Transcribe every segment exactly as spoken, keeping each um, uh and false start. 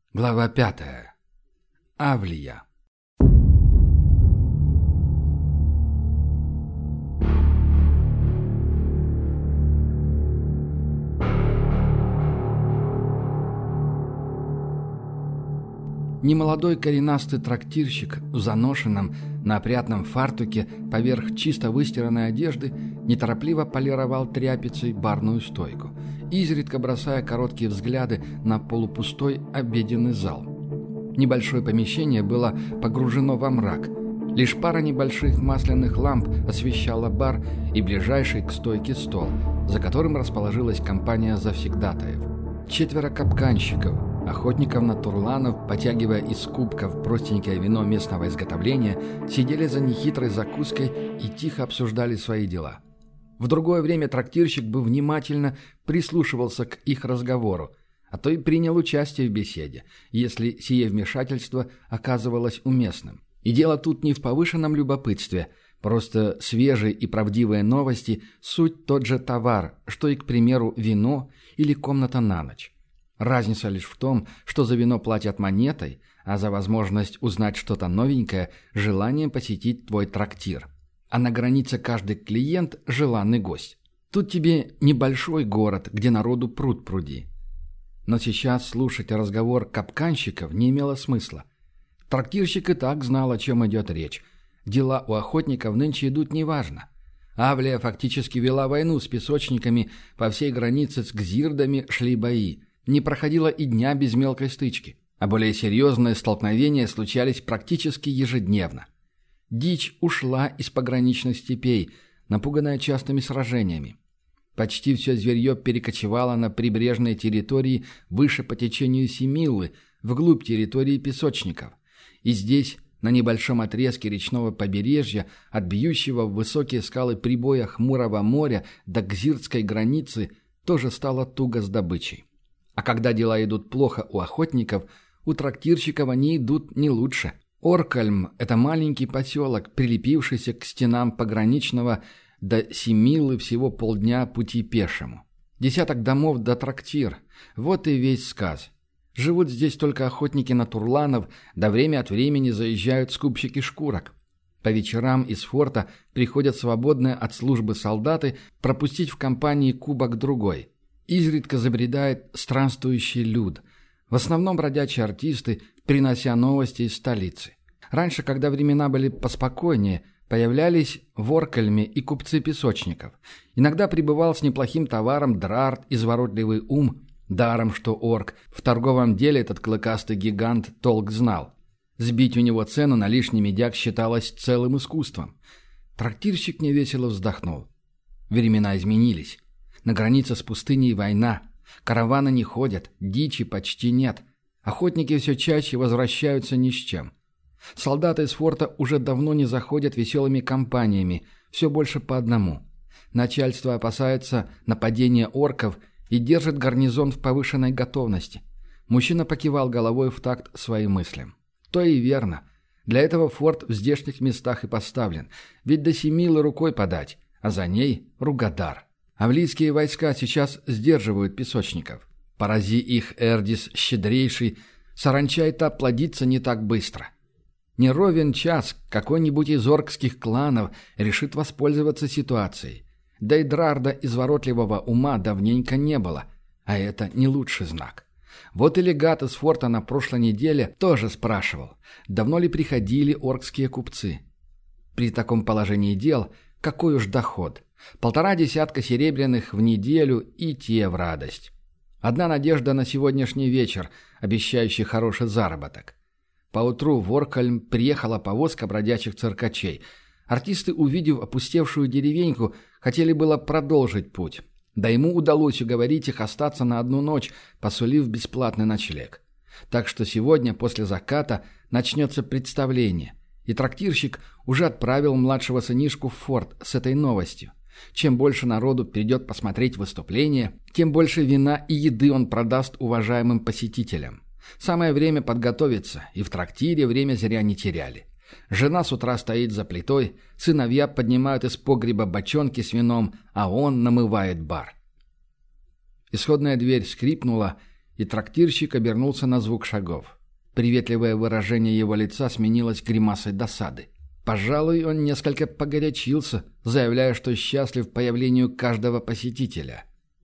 Глава пятая. Авлия. Немолодой коренастый трактирщик в заношенном, на опрятном фартуке поверх чисто выстиранной одежды неторопливо полировал тряпицей барную стойку, изредка бросая короткие взгляды на полупустой обеденный зал. Небольшое помещение было погружено во мрак. Лишь пара небольших масляных ламп освещала бар и ближайший к стойке стол, за которым расположилась компания завсегдатаев. Четверо капканщиков, охотников на турланов, потягивая из кубков простенькое вино местного изготовления, сидели за нехитрой закуской и тихо обсуждали свои дела. В другое время трактирщик бы внимательно прислушивался к их разговору, а то и принял участие в беседе, если сие вмешательство оказывалось уместным. И дело тут не в повышенном любопытстве, просто свежие и правдивые новости – суть тот же товар, что и, к примеру, вино или комната на ночь. Разница лишь в том, что за вино платят монетой, а за возможность узнать что-то новенькое – желанием посетить твой трактир. А на границе каждый клиент – желанный гость. Тут тебе небольшой город, где народу пруд пруди. Но сейчас слушать разговор капканщиков не имело смысла. Трактирщик и так знал, о чем идет речь. Дела у охотников нынче идут неважно. Авлия фактически вела войну с песочниками, по всей границе с гзирдами шли бои. Не проходило и дня без мелкой стычки, а более серьезные столкновения случались практически ежедневно. Дичь ушла из пограничных степей, напуганная частыми сражениями. Почти все зверье перекочевало на прибрежные территории выше по течению Семилы, вглубь территории песочников. И здесь, на небольшом отрезке речного побережья, от бьющего в высокие скалы прибоя Хмурого моря до гзирдской границы, тоже стало туго с добычей. А когда дела идут плохо у охотников, у трактирщиков они идут не лучше. Оркальм – это маленький поселок, прилепившийся к стенам пограничного до Семилы всего полдня пути пешему. Десяток домов до трактир – вот и весь сказ. Живут здесь только охотники на турланов, да время от времени заезжают скупщики шкурок. По вечерам из форта приходят свободные от службы солдаты пропустить в компании кубок-другой. Изредка забредает странствующий люд. В основном бродячие артисты, принося новости из столицы. Раньше, когда времена были поспокойнее, появлялись в Оркальме и купцы песочников. Иногда прибывал с неплохим товаром Драрт, изворотливый ум, даром что орк. В торговом деле этот клыкастый гигант толк знал. Сбить у него цену на лишний медяк считалось целым искусством. Трактирщик невесело вздохнул. Времена изменились. На границе с пустыней война. Караваны не ходят, дичи почти нет. Охотники все чаще возвращаются ни с чем. Солдаты из форта уже давно не заходят веселыми компаниями, все больше по одному. Начальство опасается нападения орков и держит гарнизон в повышенной готовности. Мужчина покивал головой в такт своим мыслям. То и верно. Для этого форт в здешних местах и поставлен. Ведь до Семилы рукой подать, а за ней Ругадар. Авлийские войска сейчас сдерживают песочников. Порази их Эрдис щедрейший, саранча-то плодится не так быстро. Не ровен час какой-нибудь из оркских кланов решит воспользоваться ситуацией. Да и Драрда изворотливого ума давненько не было, а это не лучший знак. Вот и легат из форта на прошлой неделе тоже спрашивал, давно ли приходили оркские купцы. При таком положении дел какой уж доход. Полтора десятка серебряных в неделю и те в радость. Одна надежда на сегодняшний вечер, обещающий хороший заработок. Поутру в Оркальм приехала повозка бродячих циркачей. Артисты, увидев опустевшую деревеньку, хотели было продолжить путь. Да ему удалось уговорить их остаться на одну ночь, посулив бесплатный ночлег. Так что сегодня, после заката, начнется представление. И трактирщик уже отправил младшего сынишку в форт с этой новостью. Чем больше народу придет посмотреть выступление, тем больше вина и еды он продаст уважаемым посетителям. Самое время подготовиться, и в трактире время зря не теряли. Жена с утра стоит за плитой, сыновья поднимают из погреба бочонки с вином, а он намывает бар. Исходная дверь скрипнула, и трактирщик обернулся на звук шагов. Приветливое выражение его лица сменилось гримасой досады. Пожалуй, он несколько погорячился, заявляя, что счастлив появлению каждого посетителя.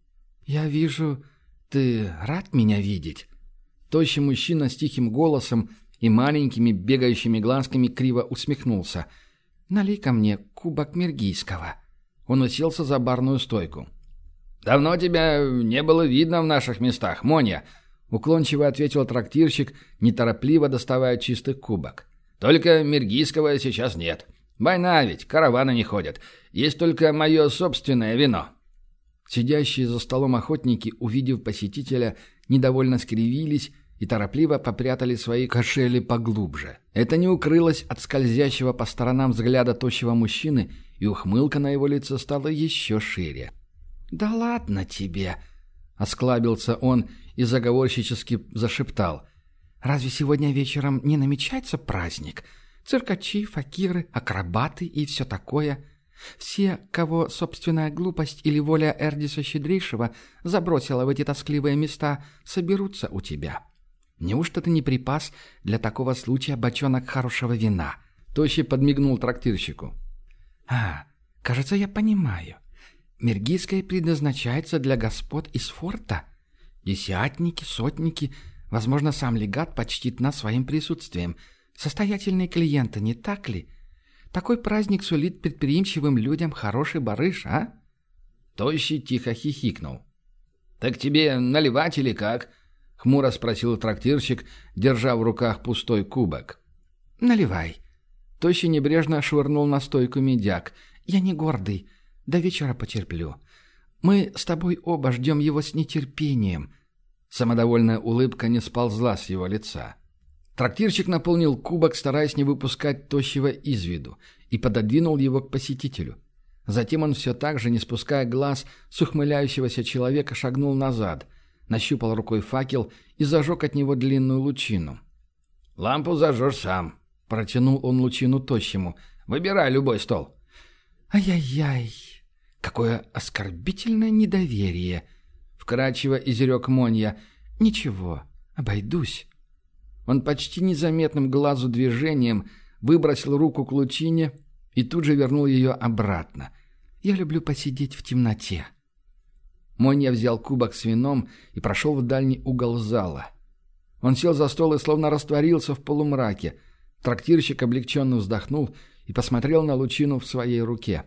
«Я вижу, ты рад меня видеть?» Тощий мужчина с тихим голосом и маленькими бегающими глазками криво усмехнулся. «Налей-ка мне кубок миргийского». Он уселся за барную стойку. «Давно тебя не было видно в наших местах, Монья», — уклончиво ответил трактирщик, неторопливо доставая чистый кубок. «Только миргийского сейчас нет. Война ведь, караваны не ходят. Есть только мое собственное вино». Сидящие за столом охотники, увидев посетителя, недовольно скривились и торопливо попрятали свои кошели поглубже. Это не укрылось от скользящего по сторонам взгляда тощего мужчины, и ухмылка на его лице стала еще шире. «Да ладно тебе!» — осклабился он и заговорщически зашептал. «Разве сегодня вечером не намечается праздник? Циркачи, факиры, акробаты и все такое. Все, кого собственная глупость или воля Эрдиса Щедрейшего забросила в эти тоскливые места, соберутся у тебя. Неужто ты не припас для такого случая бочонок хорошего вина?» Тощий подмигнул трактирщику. «А, кажется, я понимаю. Миргийское предназначается для господ из форта. Десятники, сотники, возможно, сам легат почтит нас своим присутствием. Состоятельные клиенты, не так ли? Такой праздник сулит предприимчивым людям хороший барыш, а?» Тощий тихо хихикнул. «Так тебе наливать или как?» — хмуро спросил трактирщик, держа в руках пустой кубок. «Наливай». Тощий небрежно швырнул на стойку медяк. «Я не гордый. До вечера потерплю. Мы с тобой оба ждем его с нетерпением». Самодовольная улыбка не сползла с его лица. Трактирщик наполнил кубок, стараясь не выпускать Тощего из виду, и пододвинул его к посетителю. Затем он все так же, не спуская глаз с ухмыляющегося человека, шагнул назад, нащупал рукой факел и зажег от него длинную лучину. «Лампу зажжешь сам», — протянул он лучину Тощему. «Выбирай любой стол». «Ай-яй-яй, какое оскорбительное недоверие!» — вкрадчиво изрек Монья. «Ничего, обойдусь». Он почти незаметным глазу движением выбросил руку к лучине и тут же вернул ее обратно. «Я люблю посидеть в темноте». Монья взял кубок с вином и прошел в дальний угол зала. Он сел за стол и словно растворился в полумраке. Трактирщик облегченно вздохнул и посмотрел на лучину в своей руке.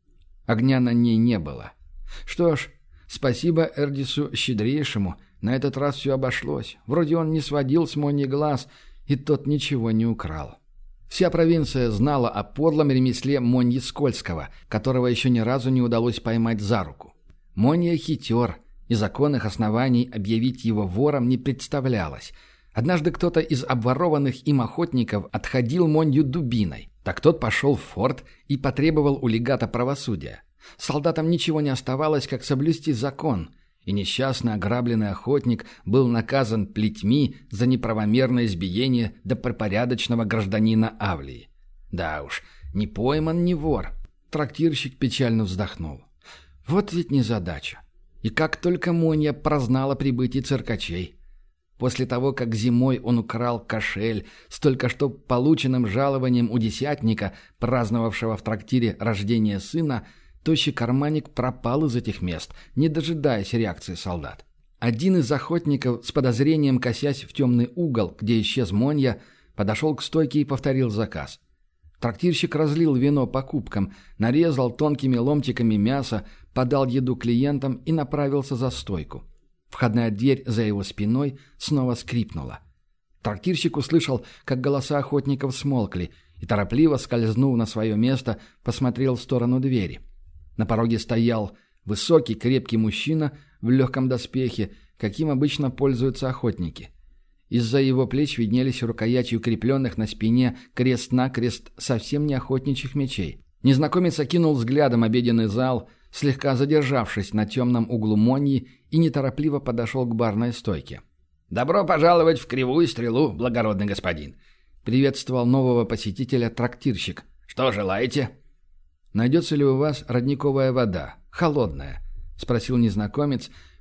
Огня на ней не было. Что ж, спасибо Эрдису Щедрейшему, на этот раз все обошлось. Вроде он не сводил с Моньи глаз, и тот ничего не украл. Вся провинция знала о подлом ремесле Моньи Скользкого, которого еще ни разу не удалось поймать за руку. Монья хитер, и законных оснований объявить его вором не представлялось. Однажды кто-то из обворованных им охотников отходил Монью дубиной. Так тот пошел в форт и потребовал у легата правосудия. Солдатам ничего не оставалось, как соблюсти закон, и несчастный ограбленный охотник был наказан плетьми за неправомерное избиение добропорядочного гражданина Авлии. Да уж, не пойман, не вор. Трактирщик печально вздохнул. Вот ведь незадача. И как только Монья прознала о прибытии циркачей. После того, как зимой он украл кошель с только что полученным жалованием у десятника, праздновавшего в трактире рождение сына, тощий карманник пропал из этих мест, не дожидаясь реакции солдат. Один из охотников, с подозрением косясь в темный угол, где исчез Монья, подошел к стойке и повторил заказ. Трактирщик разлил вино по кубкам, нарезал тонкими ломтиками мясо, подал еду клиентам и направился за стойку. Входная дверь за его спиной снова скрипнула. Трактирщик услышал, как голоса охотников смолкли, и, торопливо скользнув на свое место, посмотрел в сторону двери. На пороге стоял высокий, крепкий мужчина в легком доспехе, каким обычно пользуются охотники. Из-за его плеч виднелись рукояти укрепленных на спине крест-накрест совсем не охотничьих мечей. Незнакомец окинул взглядом обеденный зал, слегка задержавшись на темном углу Моньи, и неторопливо подошел к барной стойке. «Добро пожаловать в Кривую Стрелу, благородный господин!» — приветствовал нового посетителя трактирщик. «Что желаете?» «Найдется ли у вас родниковая вода? Холодная?» — спросил незнакомец,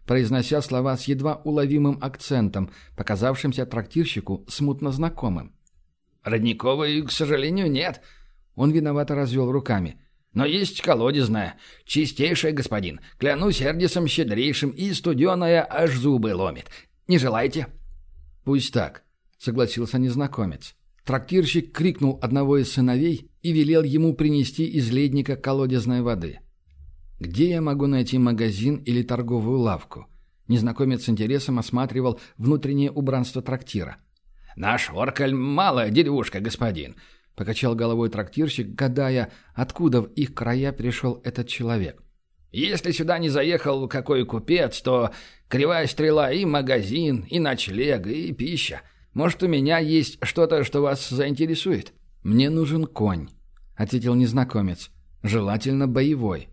произнося слова с едва уловимым акцентом, показавшимся трактирщику смутно знакомым. «Родниковой, к сожалению, нет». Он виновато развел руками. «Но есть колодезная. Чистейшая, господин. Клянусь Эрдисом щедрейшим, и студеная аж зубы ломит. Не желаете?» «Пусть так», — согласился незнакомец. Трактирщик крикнул одного из сыновей и велел ему принести из ледника колодезной воды. «Где я могу найти магазин или торговую лавку?» Незнакомец с интересом осматривал внутреннее убранство трактира. «Наш Оркаль — малая деревушка, господин», — покачал головой трактирщик, гадая, откуда в их края пришел этот человек. «Если сюда не заехал какой купец, то кривая стрела и магазин, и ночлег, и пища. Может, у меня есть что-то, что вас заинтересует?» «Мне нужен конь», — ответил незнакомец. «Желательно боевой».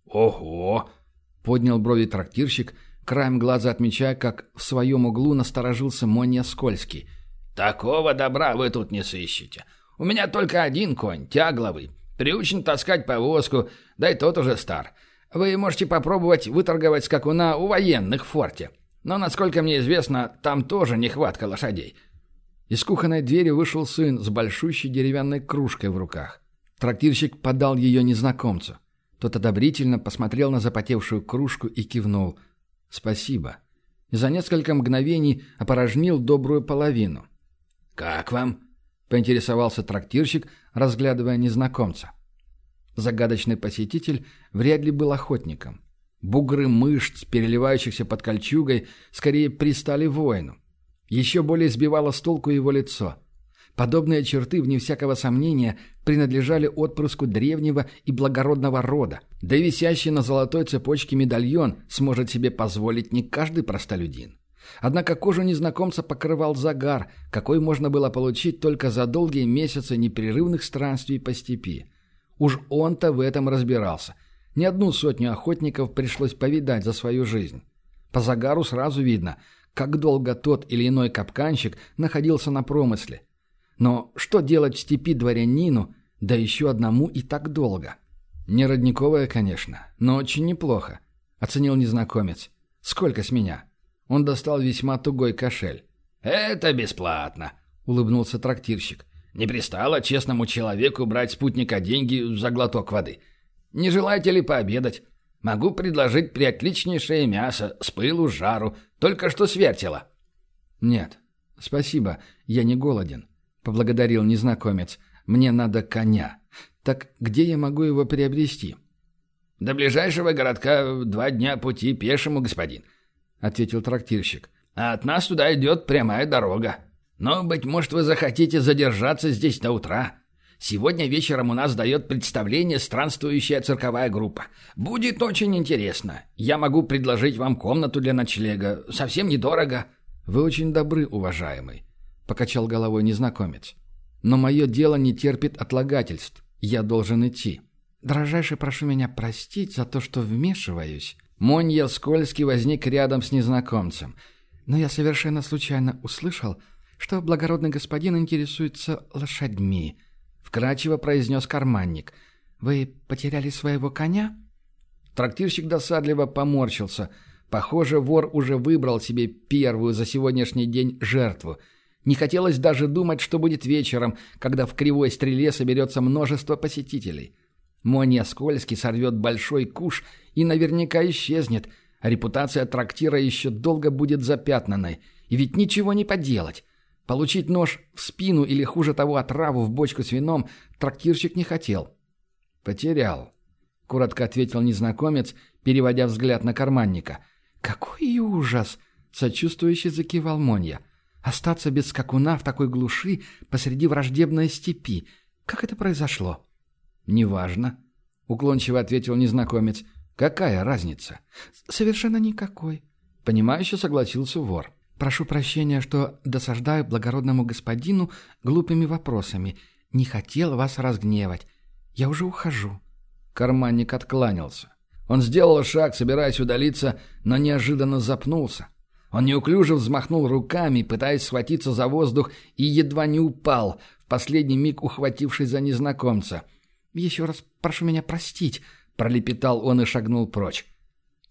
«Ого!» — поднял брови трактирщик, краем глаза отмечая, как в своем углу насторожился Монья Скользкий. «Такого добра вы тут не сыщете. У меня только один конь, тягловый. Приучен таскать повозку, да и тот уже стар. Вы можете попробовать выторговать скакуна у военных в форте. Но, насколько мне известно, там тоже нехватка лошадей». Из кухонной двери вышел сын с большущей деревянной кружкой в руках. Трактирщик подал ее незнакомцу. Тот одобрительно посмотрел на запотевшую кружку и кивнул. «Спасибо». И за несколько мгновений опорожнил добрую половину. «Как вам?» — поинтересовался трактирщик, разглядывая незнакомца. Загадочный посетитель вряд ли был охотником. Бугры мышц, переливающихся под кольчугой, скорее пристали воину. Еще более сбивало с толку его лицо. Подобные черты, вне всякого сомнения, принадлежали отпрыску древнего и благородного рода, да и висящий на золотой цепочке медальон сможет себе позволить не каждый простолюдин. Однако кожу незнакомца покрывал загар, какой можно было получить только за долгие месяцы непрерывных странствий по степи. Уж он-то в этом разбирался. Не одну сотню охотников пришлось повидать за свою жизнь. По загару сразу видно, как долго тот или иной капканщик находился на промысле. Но что делать в степи дворянину, да еще одному и так долго? Не родниковая, конечно, но очень неплохо, оценил незнакомец. Сколько с меня? Он достал весьма тугой кошель. «Это бесплатно», — улыбнулся трактирщик. «Не пристало честному человеку брать спутника деньги за глоток воды. Не желаете ли пообедать? Могу предложить приотличнейшее мясо, с пылу, с жару, только что с вертела». «Нет, спасибо, я не голоден», — поблагодарил незнакомец. «Мне надо коня. Так где я могу его приобрести?» «До ближайшего городка два дня пути пешему, господин», — ответил трактирщик. «А от нас туда идет прямая дорога. Но, быть может, вы захотите задержаться здесь до утра. Сегодня вечером у нас дает представление странствующая цирковая группа. Будет очень интересно. Я могу предложить вам комнату для ночлега. Совсем недорого». «Вы очень добры, уважаемый», — покачал головой незнакомец. «Но мое дело не терпит отлагательств. Я должен идти». «Дорожайше прошу меня простить за то, что вмешиваюсь». Монья Скользкий возник рядом с незнакомцем. «Но я совершенно случайно услышал, что благородный господин интересуется лошадьми», — вкратчиво произнес карманник. «Вы потеряли своего коня?» Трактирщик досадливо поморщился. Похоже, вор уже выбрал себе первую за сегодняшний день жертву. Не хотелось даже думать, что будет вечером, когда в кривой стреле соберется множество посетителей. Монья Скользкий сорвет большой куш и наверняка исчезнет, а репутация трактира еще долго будет запятнанной. И ведь ничего не поделать. Получить нож в спину или, хуже того, отраву в бочку с вином трактирщик не хотел. «Потерял», — коротко ответил незнакомец, переводя взгляд на карманника. «Какой ужас!» — сочувствующе закивал Монья. «Остаться без скакуна в такой глуши посреди враждебной степи. Как это произошло?» «Неважно», — уклончиво ответил незнакомец. «Какая разница?» «Совершенно никакой», — понимающе согласился вор. «Прошу прощения, что досаждаю благородному господину глупыми вопросами. Не хотел вас разгневать. Я уже ухожу». Карманник откланялся. Он сделал шаг, собираясь удалиться, но неожиданно запнулся. Он неуклюже взмахнул руками, пытаясь схватиться за воздух, и едва не упал, в последний миг ухватившись за незнакомца. «Еще раз прошу меня простить», — пролепетал он и шагнул прочь.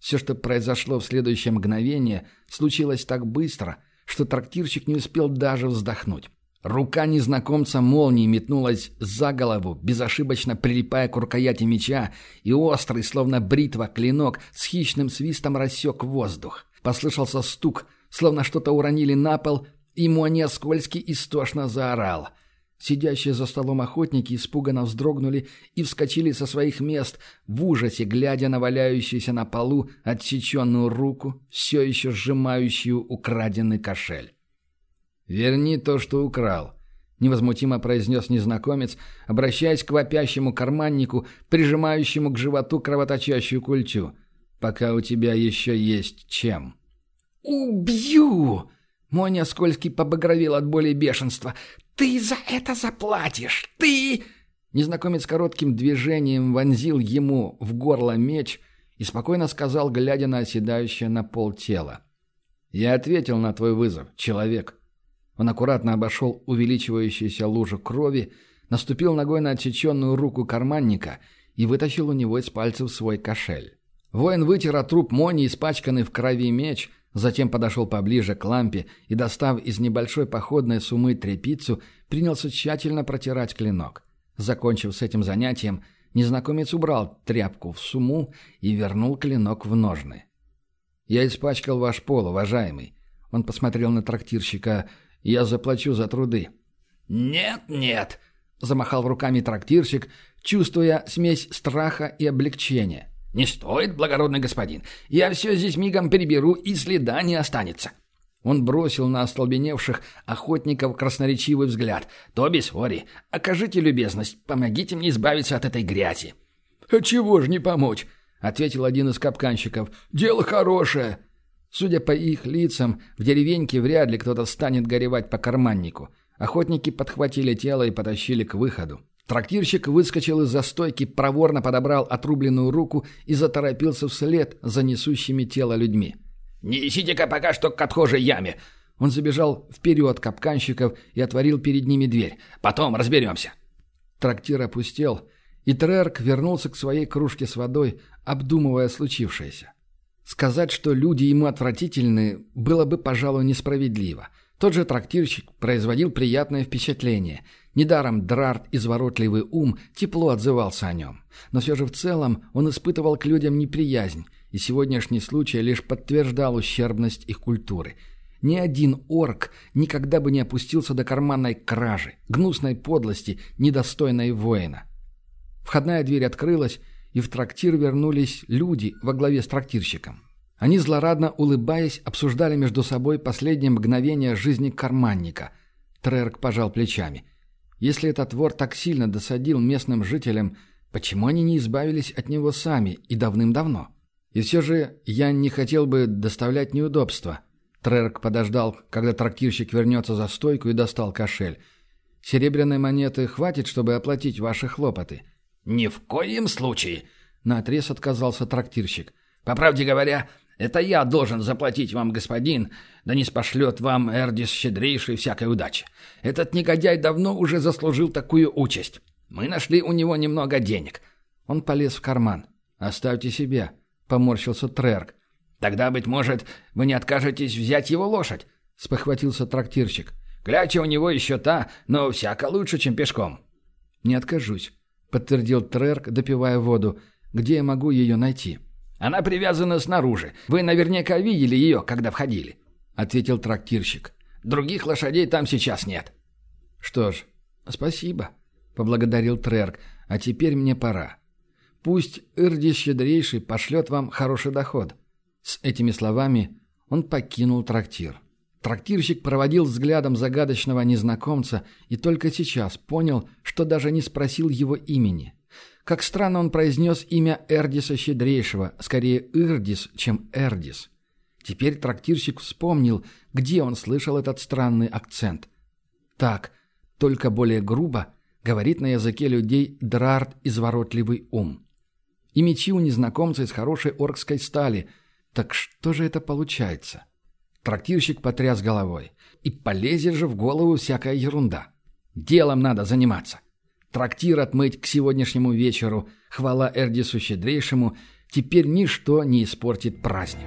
Все, что произошло в следующее мгновение, случилось так быстро, что трактирщик не успел даже вздохнуть. Рука незнакомца молнией метнулась за голову, безошибочно прилипая к рукояти меча, и острый, словно бритва, клинок с хищным свистом рассек воздух. Послышался стук, словно что-то уронили на пол, и Моня скользкий истошно заорал. Сидящие за столом охотники испуганно вздрогнули и вскочили со своих мест, в ужасе глядя на валяющуюся на полу отсеченную руку, все еще сжимающую украденный кошель. «Верни то, что украл», — невозмутимо произнес незнакомец, обращаясь к вопящему карманнику, прижимающему к животу кровоточащую культю. «Пока у тебя еще есть чем». «Убью!» — Моня скользкий побагровел от боли и бешенства. «Ты за это заплатишь! Ты...» Незнакомец коротким движением вонзил ему в горло меч и спокойно сказал, глядя на оседающее на пол тело. «Я ответил на твой вызов, человек». Он аккуратно обошел увеличивающуюся лужу крови, наступил ногой на отсеченную руку карманника и вытащил у него из пальцев свой кошель. Воин вытер от труп Мони испачканный в крови меч, затем подошел поближе к лампе и, достав из небольшой походной суммы тряпицу, принялся тщательно протирать клинок. Закончив с этим занятием, незнакомец убрал тряпку в сумму и вернул клинок в ножны. «Я испачкал ваш пол, уважаемый». Он посмотрел на трактирщика. «Я заплачу за труды». «Нет, нет», — замахал руками трактирщик, чувствуя смесь страха и облегчения. «Не стоит, благородный господин. Я все здесь мигом переберу, и следа не останется». Он бросил на остолбеневших охотников красноречивый взгляд. «Тоби Сори, окажите любезность, помогите мне избавиться от этой грязи». «А чего ж не помочь?» — ответил один из капканщиков. «Дело хорошее». Судя по их лицам, в деревеньке вряд ли кто-то станет горевать по карманнику. Охотники подхватили тело и потащили к выходу. Трактирщик выскочил из-за стойки, проворно подобрал отрубленную руку и заторопился вслед за несущими тело людьми. «Несите-ка пока что к отхожей яме!» Он забежал вперед капканщиков и отворил перед ними дверь. «Потом разберемся!» Трактир опустел, и Трерк вернулся к своей кружке с водой, обдумывая случившееся. Сказать, что люди ему отвратительны, было бы, пожалуй, несправедливо. Тот же трактирщик производил приятное впечатление. Недаром Драрт, изворотливый ум, тепло отзывался о нем. Но все же в целом он испытывал к людям неприязнь, и сегодняшний случай лишь подтверждал ущербность их культуры. Ни один орк никогда бы не опустился до карманной кражи, гнусной подлости, недостойной воина. Входная дверь открылась, и в трактир вернулись люди во главе с трактирщиком. Они, злорадно улыбаясь, обсуждали между собой последние мгновения жизни карманника. Трерк пожал плечами. Если этот вор так сильно досадил местным жителям, почему они не избавились от него сами и давным-давно? И все же я не хотел бы доставлять неудобства. Трерк подождал, когда трактирщик вернется за стойку, и достал кошель. «Серебряной монеты хватит, чтобы оплатить ваши хлопоты?» «Ни в коем случае!» — наотрез отказался трактирщик. «По правде говоря, это я должен заплатить вам, господин, да не спошлет вам Эрдис щедрейший всякой удачи. Этот негодяй давно уже заслужил такую участь. Мы нашли у него немного денег». Он полез в карман. «Оставьте себе», — поморщился Трерк. «Тогда, быть может, вы не откажетесь взять его лошадь?» — спохватился трактирщик. «Кляча у него еще та, но всяко лучше, чем пешком». «Не откажусь», — подтвердил Трерк, допивая воду. «Где я могу ее найти?» «Она привязана снаружи. Вы наверняка видели ее, когда входили», — ответил трактирщик. «Других лошадей там сейчас нет». «Что ж, спасибо», — поблагодарил Трерк. «А теперь мне пора. Пусть Эрдис щедрейший пошлет вам хороший доход». С этими словами он покинул трактир. Трактирщик проводил взглядом загадочного незнакомца и только сейчас понял, что даже не спросил его имени. Как странно он произнес имя Эрдиса Щедрейшего, скорее Ирдис, чем Эрдис. Теперь трактирщик вспомнил, где он слышал этот странный акцент. Так, только более грубо, говорит на языке людей Драрт изворотливый ум. И мечи у незнакомца из хорошей оркской стали. Так что же это получается? Трактирщик потряс головой. И полезет же в голову всякая ерунда. Делом надо заниматься. Трактир отмыть к сегодняшнему вечеру, хвала Эрдису Щедрейшему, Теперь ничто не испортит праздник.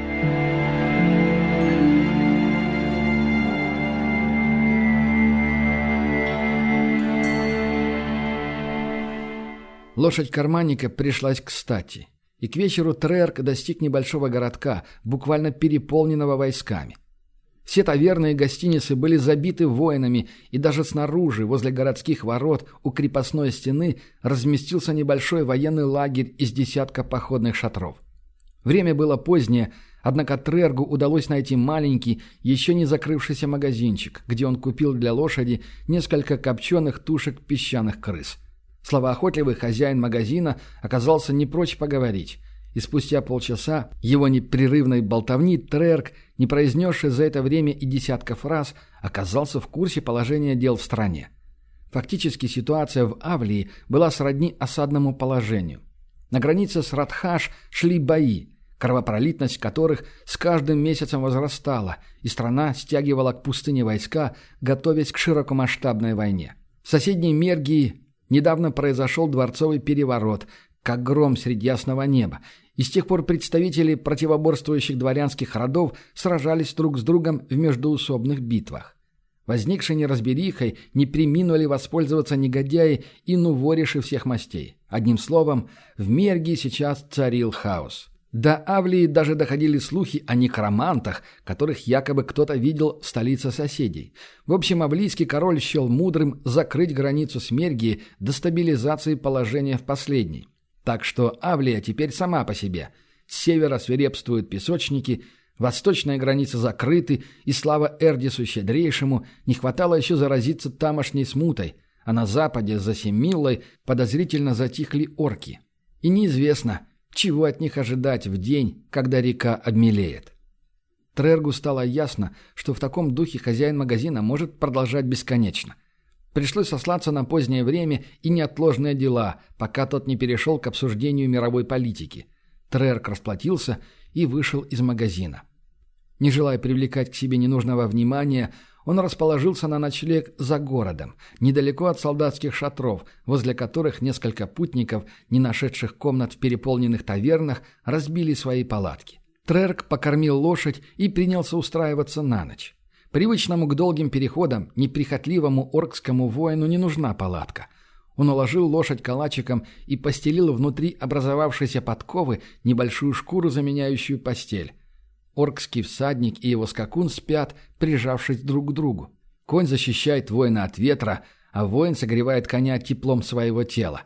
Лошадь карманника пришлась кстати, и к вечеру Трерк достиг небольшого городка, буквально переполненного войсками. Все таверны и гостиницы были забиты воинами, и даже снаружи, возле городских ворот, у крепостной стены, разместился небольшой военный лагерь из десятка походных шатров. Время было позднее, однако Трергу удалось найти маленький, еще не закрывшийся магазинчик, где он купил для лошади несколько копченых тушек песчаных крыс. Словоохотливый хозяин магазина оказался не прочь поговорить, и спустя полчаса его непрерывной болтовни Трерк, не произнесший за это время и десятка фраз, оказался в курсе положения дел в стране. Фактически ситуация в Авлии была сродни осадному положению. На границе с Радхаш шли бои, кровопролитность которых с каждым месяцем возрастала, и страна стягивала к пустыне войска, готовясь к широкомасштабной войне. В соседней Мергии недавно произошел дворцовый переворот, как гром среди ясного неба, и с тех пор представители противоборствующих дворянских родов сражались друг с другом в междоусобных битвах. Возникшей неразберихой не преминули воспользоваться негодяи и нувориши всех мастей. Одним словом, в Мергии сейчас царил хаос. До Авлии даже доходили слухи о некромантах, которых якобы кто-то видел в столице соседей. В общем, авлийский король счел мудрым закрыть границу с Мергией до стабилизации положения в последней. Так что Авлия теперь сама по себе. С севера свирепствуют песочники, восточные границы закрыты, и слава Эрдису Щедрейшему, не хватало еще заразиться тамошней смутой, а на западе за Семиллой подозрительно затихли орки. И неизвестно, чего от них ожидать в день, когда река обмелеет. Трергу стало ясно, что в таком духе хозяин магазина может продолжать бесконечно. Пришлось сослаться на позднее время и неотложные дела, пока тот не перешел к обсуждению мировой политики. Трерк расплатился и вышел из магазина. Не желая привлекать к себе ненужного внимания, он расположился на ночлег за городом, недалеко от солдатских шатров, возле которых несколько путников, не нашедших комнат в переполненных тавернах, разбили свои палатки. Трерк покормил лошадь и принялся устраиваться на ночь. Привычному к долгим переходам, неприхотливому оркскому воину не нужна палатка. Он уложил лошадь калачиком и постелил внутри образовавшейся подковы небольшую шкуру, заменяющую постель. Оркский всадник и его скакун спят, прижавшись друг к другу. Конь защищает воина от ветра, а воин согревает коня теплом своего тела.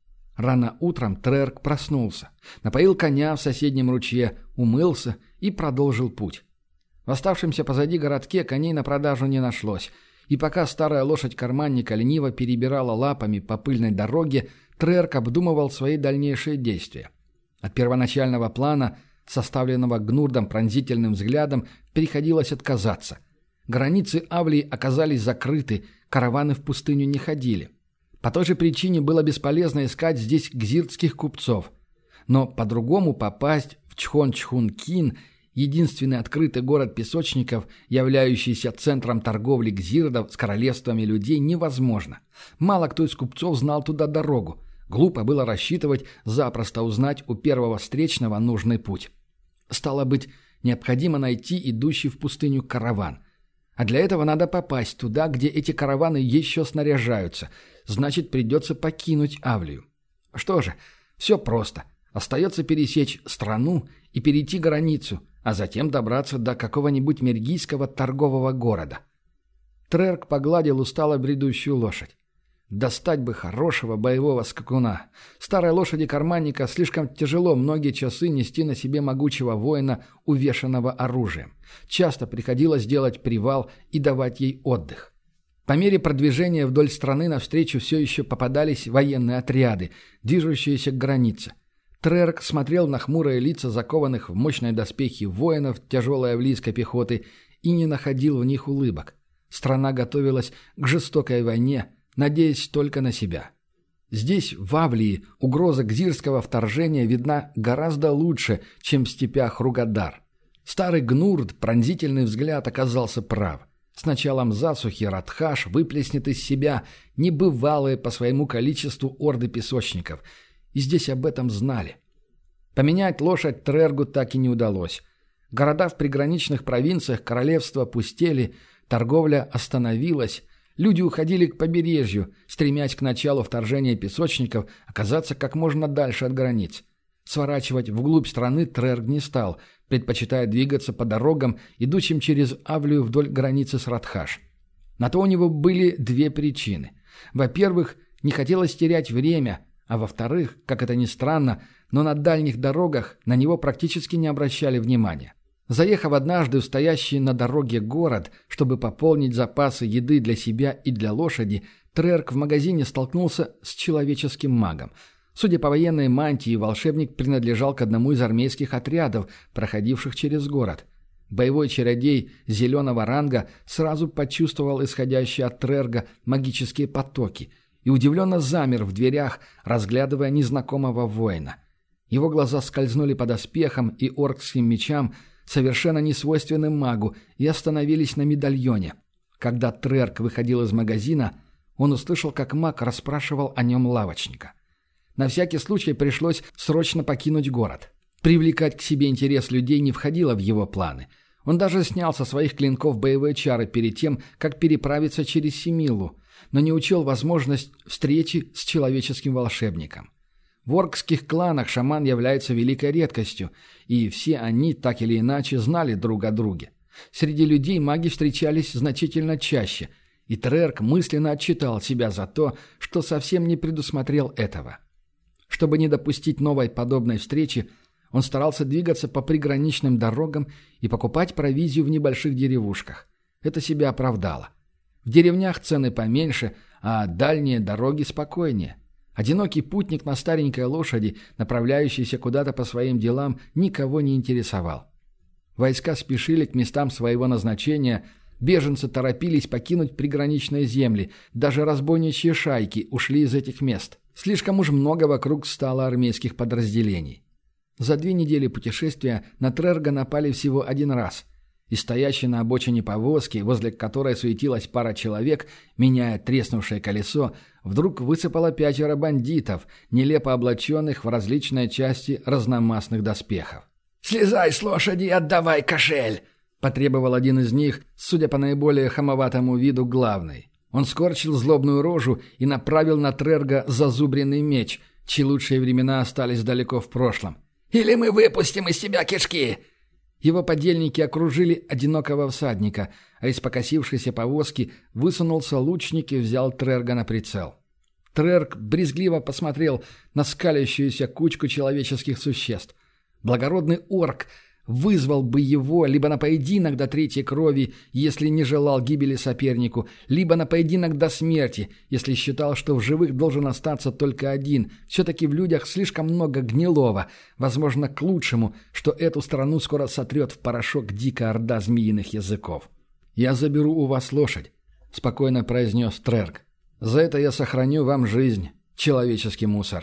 Рано утром Трерк проснулся, напоил коня в соседнем ручье, умылся и продолжил путь. В оставшемся позади городке коней на продажу не нашлось, и пока старая лошадь карманника лениво перебирала лапами по пыльной дороге, Трерк обдумывал свои дальнейшие действия. От первоначального плана, составленного Гнурдом пронзительным взглядом, приходилось отказаться. Границы Авлии оказались закрыты, караваны в пустыню не ходили. По той же причине было бесполезно искать здесь гзиртских купцов. Но по-другому попасть в Чхон-Чхун-Кин, единственный открытый город песочников, являющийся центром торговли гзирдов с королевствами людей, невозможно. Мало кто из купцов знал туда дорогу. Глупо было рассчитывать запросто узнать у первого встречного нужный путь. Стало быть, необходимо найти идущий в пустыню караван. А для этого надо попасть туда, где эти караваны еще снаряжаются. Значит, придется покинуть Авлию. Что же, все просто. Остается пересечь страну и перейти границу, а затем добраться до какого-нибудь мергийского торгового города. Трерк погладил устало бредущую лошадь. Достать бы хорошего боевого скакуна. Старой лошади карманника слишком тяжело многие часы нести на себе могучего воина, увешанного оружием. Часто приходилось делать привал и давать ей отдых. По мере продвижения вдоль страны навстречу все еще попадались военные отряды, движущиеся к границе. Трерк смотрел на хмурые лица закованных в мощные доспехи воинов тяжелой авлийской пехоты и не находил в них улыбок. Страна готовилась к жестокой войне, надеясь только на себя. Здесь, в Авлии, угроза гзирского вторжения видна гораздо лучше, чем в степях Ругадар. Старый Гнурд, пронзительный взгляд, оказался прав. С началом засухи Радхаш выплеснет из себя небывалые по своему количеству орды песочников, и здесь об этом знали. Поменять лошадь Трергу так и не удалось. Города в приграничных провинциях королевства пустели, торговля остановилась, люди уходили к побережью, стремясь к началу вторжения песочников оказаться как можно дальше от границ. Сворачивать вглубь страны Трерг не стал, предпочитая двигаться по дорогам, идущим через Авлию вдоль границы с Радхаш. На то у него были две причины. Во-первых, не хотелось терять время, а во-вторых, как это ни странно, но на дальних дорогах на него практически не обращали внимания. Заехав однажды в стоящий на дороге город, чтобы пополнить запасы еды для себя и для лошади, Трерг в магазине столкнулся с человеческим магом. Судя по военной мантии, волшебник принадлежал к одному из армейских отрядов, проходивших через город. Боевой чародей зеленого ранга сразу почувствовал исходящие от Трерга магические потоки и удивленно замер в дверях, разглядывая незнакомого воина. Его глаза скользнули по доспехам и оркским мечам, совершенно несвойственным магу, и остановились на медальоне. Когда Трерг выходил из магазина, он услышал, как маг расспрашивал о нем лавочника. На всякий случай пришлось срочно покинуть город. Привлекать к себе интерес людей не входило в его планы. Он даже снял со своих клинков боевые чары перед тем, как переправиться через Семилу, но не учел возможность встречи с человеческим волшебником. В оркских кланах шаман является великой редкостью, и все они так или иначе знали друг о друге. Среди людей маги встречались значительно чаще, и Трерг мысленно отчитал себя за то, что совсем не предусмотрел этого. Чтобы не допустить новой подобной встречи, он старался двигаться по приграничным дорогам и покупать провизию в небольших деревушках. Это себя оправдало. В деревнях цены поменьше, а дальние дороги спокойнее. Одинокий путник на старенькой лошади, направляющийся куда-то по своим делам, никого не интересовал. Войска спешили к местам своего назначения, беженцы торопились покинуть приграничные земли, даже разбойничьи шайки ушли из этих мест. Слишком уж много вокруг стало армейских подразделений. За две недели путешествия на Трерга напали всего один раз. И стоящей на обочине повозки, возле которой суетилась пара человек, меняя треснувшее колесо, вдруг высыпало пятеро бандитов, нелепо облаченных в различные части разномастных доспехов. «Слезай с лошади и отдавай кошель!» – потребовал один из них, судя по наиболее хамоватому виду, главный. Он скорчил злобную рожу и направил на Трерга зазубренный меч, чьи лучшие времена остались далеко в прошлом. «Или мы выпустим из тебя кишки!» Его подельники окружили одинокого всадника, а из покосившейся повозки высунулся лучник и взял Трерга на прицел. Трерг брезгливо посмотрел на скалящуюся кучку человеческих существ. Благородный орк вызвал бы его либо на поединок до третьей крови, если не желал гибели сопернику, либо на поединок до смерти, если считал, что в живых должен остаться только один. Все-таки в людях слишком много гнилого, возможно, к лучшему, что эту страну скоро сотрет в порошок дикая орда змеиных языков. «Я заберу у вас лошадь», — спокойно произнес Трерг. «За это я сохраню вам жизнь, человеческий мусор».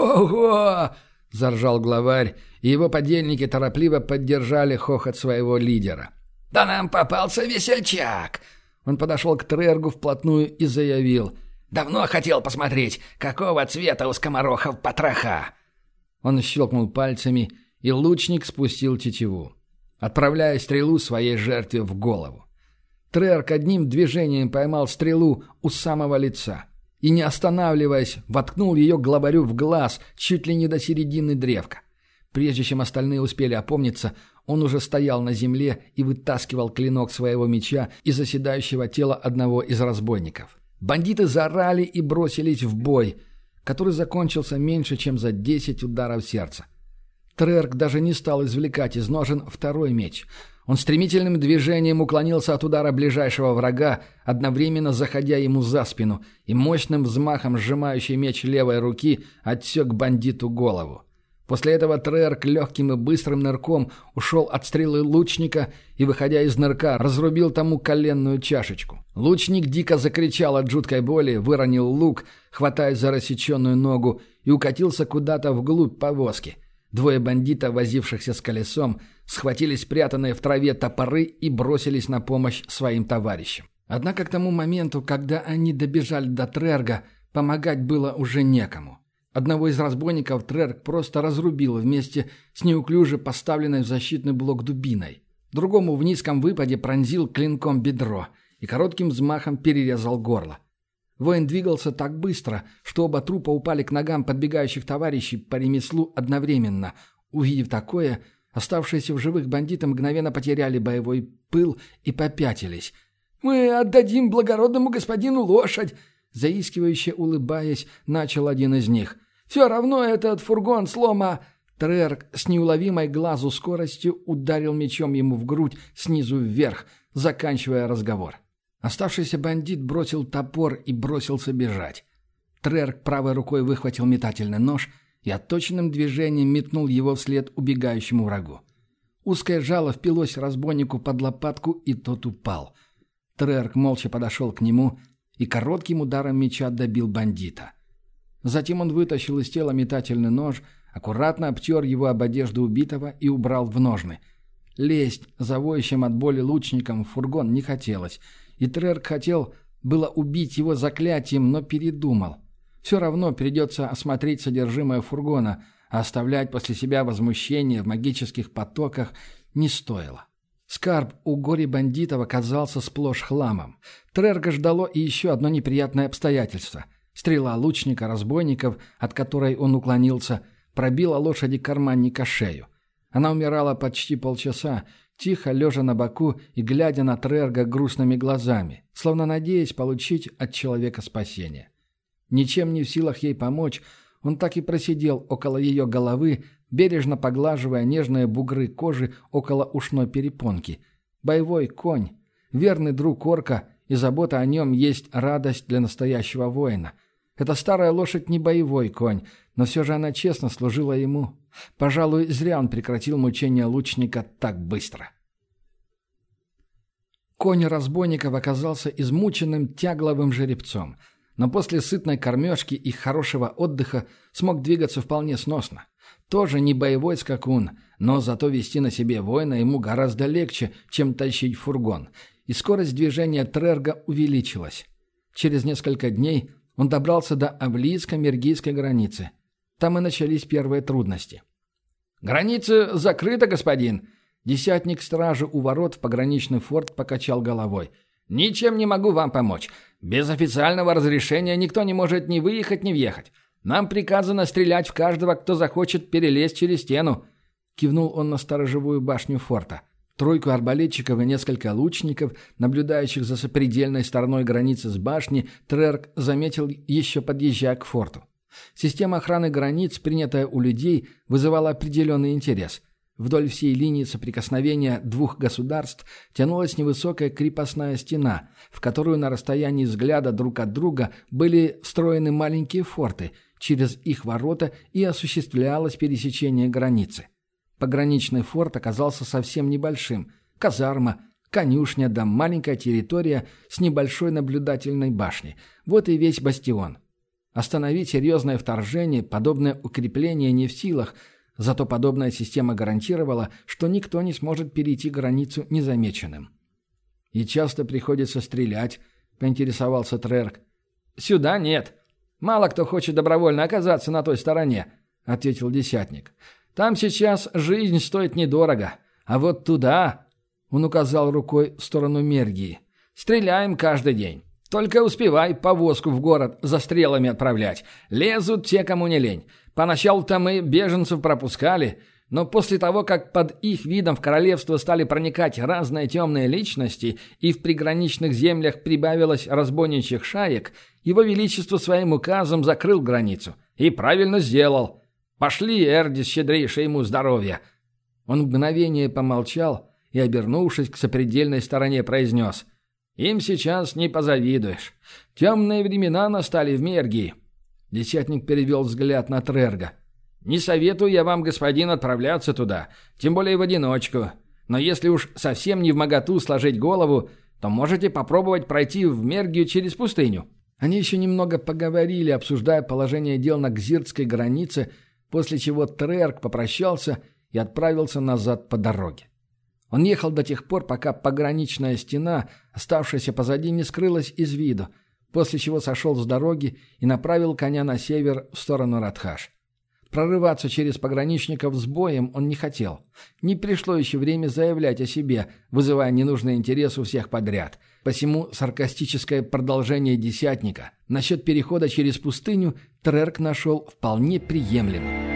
«Ого!» — заржал главарь, и его подельники торопливо поддержали хохот своего лидера. «Да нам попался весельчак!» Он подошел к Трергу вплотную и заявил: «Давно хотел посмотреть, какого цвета у скоморохов потроха!» Он щелкнул пальцами, и лучник спустил тетиву, отправляя стрелу своей жертве в голову. Трерг одним движением поймал стрелу у самого лица и, не останавливаясь, воткнул ее главарю в глаз чуть ли не до середины древка. Прежде чем остальные успели опомниться, он уже стоял на земле и вытаскивал клинок своего меча из оседающего тела одного из разбойников. Бандиты заорали и бросились в бой, который закончился меньше, чем за десять ударов сердца. Трерг даже не стал извлекать из ножен второй меч. Он стремительным движением уклонился от удара ближайшего врага, одновременно заходя ему за спину, и мощным взмахом сжимающий меч левой руки отсек бандиту голову. После этого Трерг легким и быстрым нырком ушел от стрелы лучника и, выходя из нырка, разрубил тому коленную чашечку. Лучник дико закричал от жуткой боли, выронил лук, хватаясь за рассеченную ногу, и укатился куда-то вглубь повозки. Двое бандитов, возившихся с колесом, схватили спрятанные в траве топоры и бросились на помощь своим товарищам. Однако к тому моменту, когда они добежали до Трерга, помогать было уже некому. Одного из разбойников Трерк просто разрубил вместе с неуклюже поставленной в защитный блок дубиной. Другому в низком выпаде пронзил клинком бедро и коротким взмахом перерезал горло. Воин двигался так быстро, что оба трупа упали к ногам подбегающих товарищей по ремеслу одновременно. Увидев такое, оставшиеся в живых бандиты мгновенно потеряли боевой пыл и попятились. «Мы отдадим благородному господину лошадь!» Заискивающе улыбаясь, начал один из них. «Все равно этот фургон слома...» Трерк с неуловимой глазу скоростью ударил мечом ему в грудь снизу вверх, заканчивая разговор. Оставшийся бандит бросил топор и бросился бежать. Трерк правой рукой выхватил метательный нож и отточенным движением метнул его вслед убегающему врагу. Узкое жало впилось разбойнику под лопатку, и тот упал. Трерк молча подошел к нему и коротким ударом меча добил бандита. Затем он вытащил из тела метательный нож, аккуратно обтер его об одежду убитого и убрал в ножны. Лезть за воющим от боли лучником в фургон не хотелось, и Трерк хотел было убить его заклятием, но передумал. Все равно придется осмотреть содержимое фургона, а оставлять после себя возмущение в магических потоках не стоило. Скарб у горе-бандитов оказался сплошь хламом. Трерга ждало и еще одно неприятное обстоятельство. Стрела лучника-разбойников, от которой он уклонился, пробила лошади карманника шею. Она умирала почти полчаса, тихо лежа на боку и глядя на Трерга грустными глазами, словно надеясь получить от человека спасение. Ничем не в силах ей помочь, он так и просидел около ее головы, бережно поглаживая нежные бугры кожи около ушной перепонки. Боевой конь, верный друг орка, и забота о нем есть радость для настоящего воина. Эта старая лошадь не боевой конь, но все же она честно служила ему. Пожалуй, зря он прекратил мучения лучника так быстро. Конь разбойников оказался измученным тягловым жеребцом, но после сытной кормежки и хорошего отдыха смог двигаться вполне сносно. Тоже не боевой скакун, но зато вести на себе воина ему гораздо легче, чем тащить фургон, и скорость движения Трерга увеличилась. Через несколько дней он добрался до авлийско-мергийской границы. Там и начались первые трудности. «Граница закрыта, господин!» Десятник стражи у ворот в пограничный форт покачал головой. «Ничем не могу вам помочь. Без официального разрешения никто не может ни выехать, ни въехать. Нам приказано стрелять в каждого, кто захочет перелезть через стену». Кивнул он на сторожевую башню форта. Тройку арбалетчиков и несколько лучников, наблюдающих за сопредельной стороной границы с башни, Трерк заметил, еще подъезжая к форту. Система охраны границ, принятая у людей, вызывала определенный интерес. Вдоль всей линии соприкосновения двух государств тянулась невысокая крепостная стена, в которую на расстоянии взгляда друг от друга были встроены маленькие форты. Через их ворота и осуществлялось пересечение границы. Пограничный форт оказался совсем небольшим. Казарма, конюшня да маленькая территория с небольшой наблюдательной башней. Вот и весь бастион. Остановить серьезное вторжение, подобное укрепление не в силах, зато подобная система гарантировала, что никто не сможет перейти границу незамеченным. «И часто приходится стрелять», — поинтересовался Трерк. «Сюда нет. Мало кто хочет добровольно оказаться на той стороне», — ответил десятник. «Там сейчас жизнь стоит недорого. А вот туда...» — он указал рукой в сторону Мергии. «Стреляем каждый день. Только успевай повозку в город за стрелами отправлять. Лезут те, кому не лень. Поначалу-то мы беженцев пропускали, но после того, как под их видом в королевство стали проникать разные темные личности и в приграничных землях прибавилось разбойничьих шаек, его величество своим указом закрыл границу. И правильно сделал. Пошли, Эрдис, щедрейшее ему здоровья». Он мгновение помолчал и, обернувшись к сопредельной стороне, произнес: «Им сейчас не позавидуешь. Темные времена настали в Мергии». Десятник перевел взгляд на Трерга. «Не советую я вам, господин, отправляться туда, тем более в одиночку. Но если уж совсем не вмоготу сложить голову, то можете попробовать пройти в Мергию через пустыню». Они еще немного поговорили, обсуждая положение дел на Гзиртской границе, после чего Трерг попрощался и отправился назад по дороге. Он ехал до тех пор, пока пограничная стена, оставшаяся позади, не скрылась из виду. после чего сошел с дороги и направил коня на север в сторону Радхаш. Прорываться через пограничников с боем он не хотел. Не пришло еще время заявлять о себе, вызывая ненужный интерес у всех подряд. Посему саркастическое продолжение десятника насчет перехода через пустыню Трерк нашел вполне приемлемым.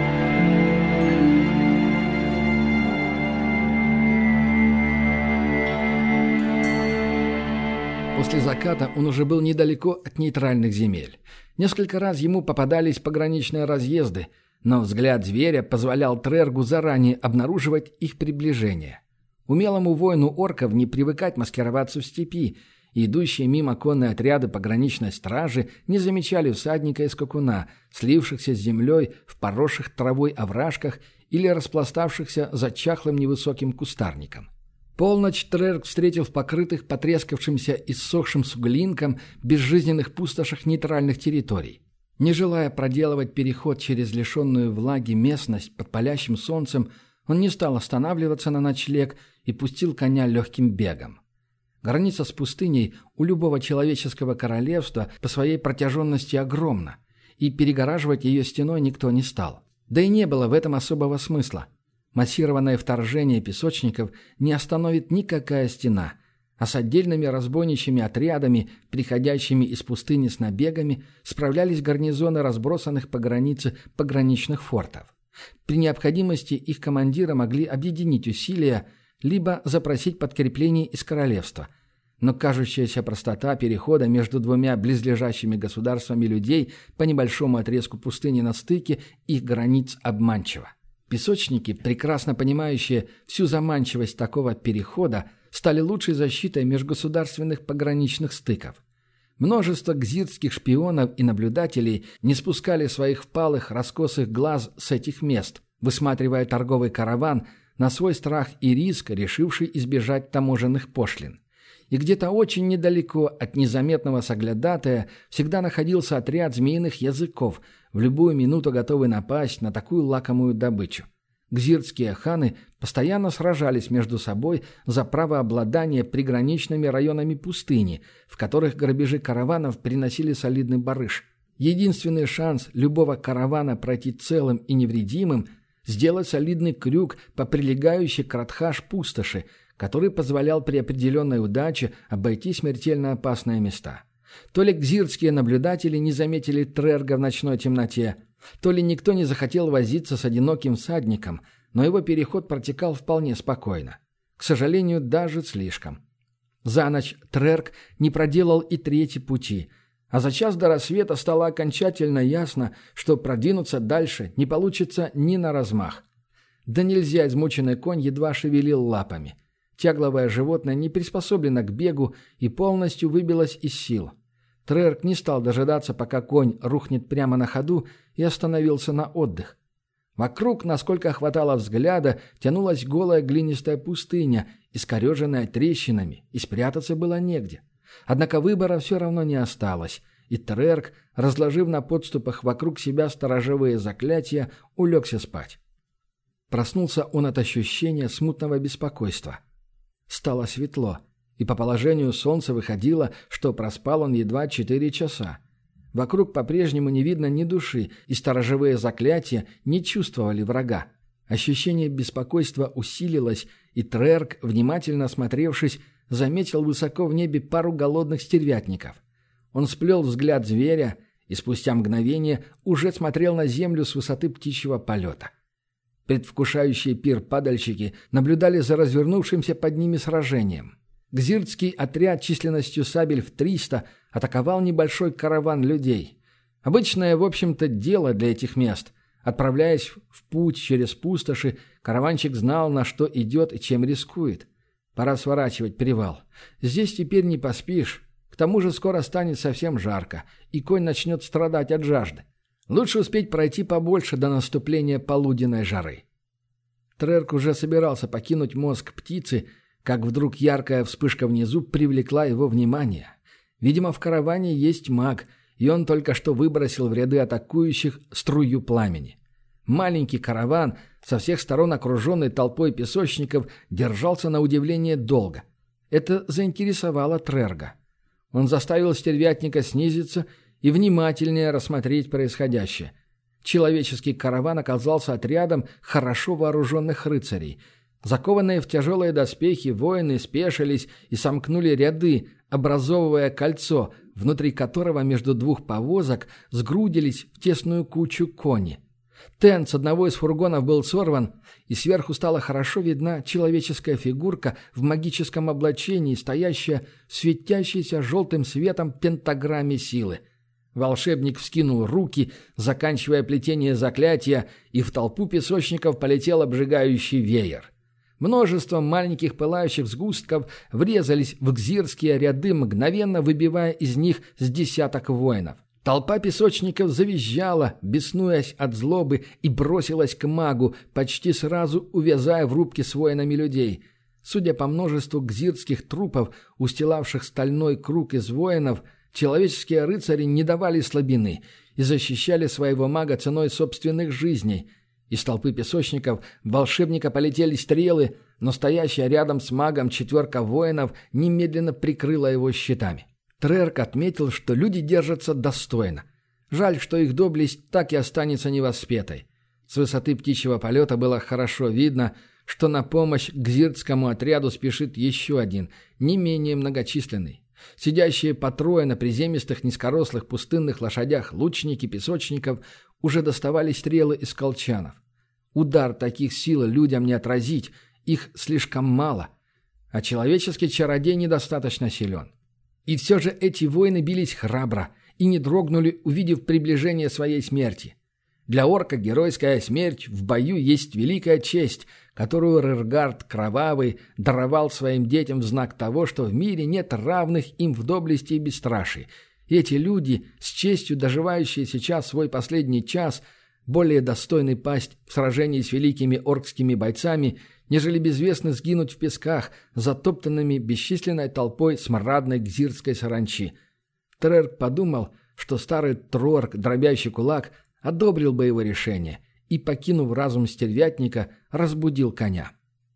После заката он уже был недалеко от нейтральных земель. Несколько раз ему попадались пограничные разъезды, но взгляд зверя позволял Трергу заранее обнаруживать их приближение. Умелому воину орков не привыкать маскироваться в степи, и идущие мимо конные отряды пограничной стражи не замечали всадника и скакуна, слившихся с землей в поросших травой овражках или распластавшихся за чахлым невысоким кустарником. Полночь Трерк встретил в покрытых потрескавшимся и ссохшим суглинком безжизненных пустошах нейтральных территорий. Не желая проделывать переход через лишенную влаги местность под палящим солнцем, он не стал останавливаться на ночлег и пустил коня легким бегом. Граница с пустыней у любого человеческого королевства по своей протяженности огромна, и перегораживать ее стеной никто не стал. Да и не было в этом особого смысла. Массированное вторжение песочников не остановит никакая стена, а с отдельными разбойничьими отрядами, приходящими из пустыни с набегами, справлялись гарнизоны разбросанных по границе пограничных фортов. При необходимости их командиры могли объединить усилия, либо запросить подкрепление из королевства. Но кажущаяся простота перехода между двумя близлежащими государствами людей по небольшому отрезку пустыни на стыке их границ обманчива. Песочники, прекрасно понимающие всю заманчивость такого перехода, стали лучшей защитой межгосударственных пограничных стыков. Множество гзирских шпионов и наблюдателей не спускали своих впалых, раскосых глаз с этих мест, высматривая торговый караван на свой страх и риск, решивший избежать таможенных пошлин. И где-то очень недалеко от незаметного соглядатая всегда находился отряд змеиных языков, в любую минуту готовый напасть на такую лакомую добычу. Гзирские ханы постоянно сражались между собой за право обладания приграничными районами пустыни, в которых грабежи караванов приносили солидный барыш. Единственный шанс любого каравана пройти целым и невредимым – сделать солидный крюк по прилегающей к Радхаш пустоши, который позволял при определенной удаче обойти смертельно опасные места. То ли гзирские наблюдатели не заметили Трерга в ночной темноте, то ли никто не захотел возиться с одиноким всадником, но его переход протекал вполне спокойно. К сожалению, даже слишком. За ночь Трерг не проделал и трети пути, а за час до рассвета стало окончательно ясно, что продвинуться дальше не получится ни на размах. Да нельзя, измученный конь едва шевелил лапами. Тягловое животное не приспособлено к бегу и полностью выбилось из сил. Трерк не стал дожидаться, пока конь рухнет прямо на ходу, и остановился на отдых. Вокруг, насколько хватало взгляда, тянулась голая глинистая пустыня, искореженная трещинами, и спрятаться было негде. Однако выбора все равно не осталось, и Трерк, разложив на подступах вокруг себя сторожевые заклятия, улегся спать. Проснулся он от ощущения смутного беспокойства. Стало светло, и по положению солнца выходило, что проспал он едва четыре часа. Вокруг по-прежнему не видно ни души, и сторожевые заклятия не чувствовали врага. Ощущение беспокойства усилилось, и Трерк, внимательно осмотревшись, заметил высоко в небе пару голодных стервятников. Он сплел взгляд зверя и спустя мгновение уже смотрел на землю с высоты птичьего полета. Предвкушающие пир падальщики наблюдали за развернувшимся под ними сражением. Гзиртский отряд численностью сабель в триста атаковал небольшой караван людей. Обычное, в общем-то, дело для этих мест. Отправляясь в путь через пустоши, караванщик знал, на что идет и чем рискует. Пора сворачивать привал. Здесь теперь не поспишь. К тому же скоро станет совсем жарко, и конь начнет страдать от жажды. Лучше успеть пройти побольше до наступления полуденной жары. Трерк уже собирался покинуть мозг птицы, как вдруг яркая вспышка внизу привлекла его внимание. Видимо, в караване есть маг, и он только что выбросил в ряды атакующих струю пламени. Маленький караван, со всех сторон окруженный толпой песочников, держался на удивление долго. Это заинтересовало Трерга. Он заставил стервятника снизиться и внимательнее рассмотреть происходящее. Человеческий караван оказался отрядом хорошо вооруженных рыцарей. Закованные в тяжелые доспехи воины спешились и сомкнули ряды, образовывая кольцо, внутри которого между двух повозок сгрудились в тесную кучу кони. Тент с одного из фургонов был сорван, и сверху стала хорошо видна человеческая фигурка в магическом облачении, стоящая в светящейся желтым светом пентаграмме силы. Волшебник вскинул руки, заканчивая плетение заклятия, и в толпу песочников полетел обжигающий веер. Множество маленьких пылающих сгустков врезались в гзирские ряды, мгновенно выбивая из них с десяток воинов. Толпа песочников завизжала, беснуясь от злобы, и бросилась к магу, почти сразу увязая в рубке с воинами людей. Судя по множеству гзирских трупов, устилавших стальной круг из воинов, человеческие рыцари не давали слабины и защищали своего мага ценой собственных жизней. Из толпы песочников в волшебника полетели стрелы, но стоящая рядом с магом четверка воинов немедленно прикрыла его щитами. Трерк отметил, что люди держатся достойно. Жаль, что их доблесть так и останется невоспетой. С высоты птичьего полета было хорошо видно, что на помощь гзиртскому отряду спешит еще один, не менее многочисленный. Сидящие по трое на приземистых низкорослых пустынных лошадях лучники песочников уже доставали стрелы из колчанов. Удар таких сил людям не отразить, их слишком мало, а человеческий чародей недостаточно силен. И все же эти воины бились храбро и не дрогнули, увидев приближение своей смерти. Для орка геройская смерть в бою есть великая честь, которую Рергард Кровавый даровал своим детям в знак того, что в мире нет равных им в доблести и бесстрашии. И эти люди, с честью доживающие сейчас свой последний час, более достойны пасть в сражении с великими оркскими бойцами, нежели безвестно сгинуть в песках, затоптанными бесчисленной толпой смрадной гзирской саранчи. Трерк подумал, что старый Трорк, дробящий кулак, одобрил бы его решение и, покинув разум стервятника, разбудил коня.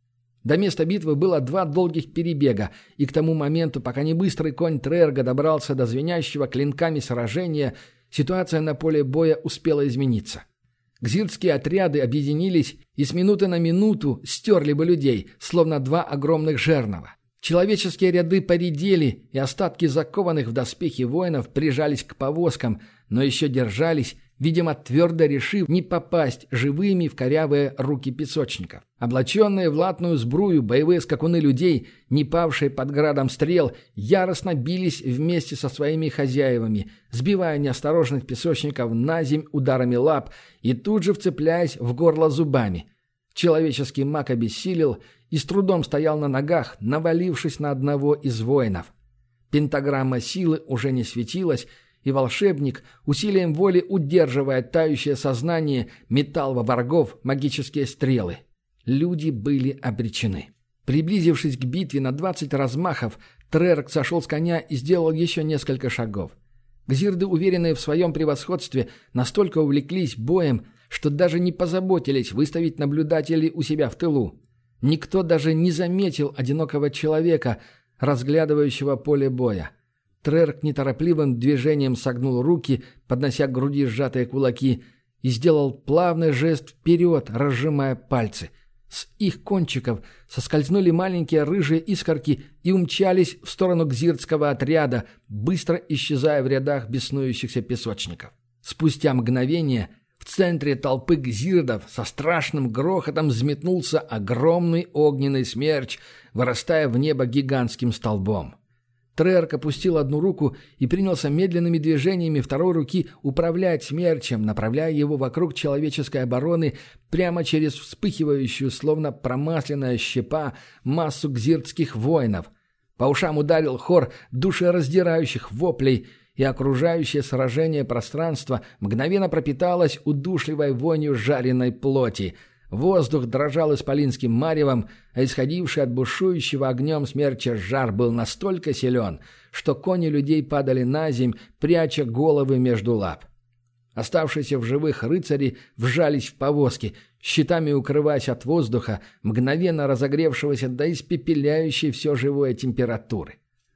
До места битвы было два долгих перебега, и к тому моменту, пока небыстрый конь Трерга добрался до звенящего клинками сражения, ситуация на поле боя успела измениться. Гзиртские отряды объединились и с минуты на минуту стерли бы людей, словно два огромных жернова. Человеческие ряды поредели, и остатки закованных в доспехи воинов прижались к повозкам, но еще держались, видимо, твердо решив не попасть живыми в корявые руки песочников. Облаченные в латную сбрую боевые скакуны людей, не павшие под градом стрел, яростно бились вместе со своими хозяевами, сбивая неосторожных песочников наземь ударами лап и тут же вцепляясь в горло зубами. Человеческий маг обессилел и с трудом стоял на ногах, навалившись на одного из воинов. Пентаграмма силы уже не светилась, и волшебник, усилием воли удерживая тающее сознание, метал во врагов магические стрелы. Люди были обречены. Приблизившись к битве на двадцать размахов, Трерк сошел с коня и сделал еще несколько шагов. Гзирды, уверенные в своем превосходстве, настолько увлеклись боем, что даже не позаботились выставить наблюдателей у себя в тылу. Никто даже не заметил одинокого человека, разглядывающего поле боя. Трерк неторопливым движением согнул руки, поднося к груди сжатые кулаки, и сделал плавный жест вперед, разжимая пальцы. С их кончиков соскользнули маленькие рыжие искорки и умчались в сторону гзиртского отряда, быстро исчезая в рядах беснующихся песочников. Спустя мгновение в центре толпы гзирдов со страшным грохотом взметнулся огромный огненный смерч, вырастая в небо гигантским столбом. Трерк опустил одну руку и принялся медленными движениями второй руки управлять смерчем, направляя его вокруг человеческой обороны прямо через вспыхивающую, словно промасленная щепа, массу гзиртских воинов. По ушам ударил хор душераздирающих воплей, и окружающее сражение пространство мгновенно пропиталось удушливой вонью жареной плоти. Воздух дрожал исполинским маревом, а исходивший от бушующего огнем смерча жар был настолько силен, что кони людей падали на земь, пряча головы между лап. Оставшиеся в живых рыцари вжались в повозки, щитами укрываясь от воздуха, мгновенно разогревшегося до испепеляющей все живое температуры.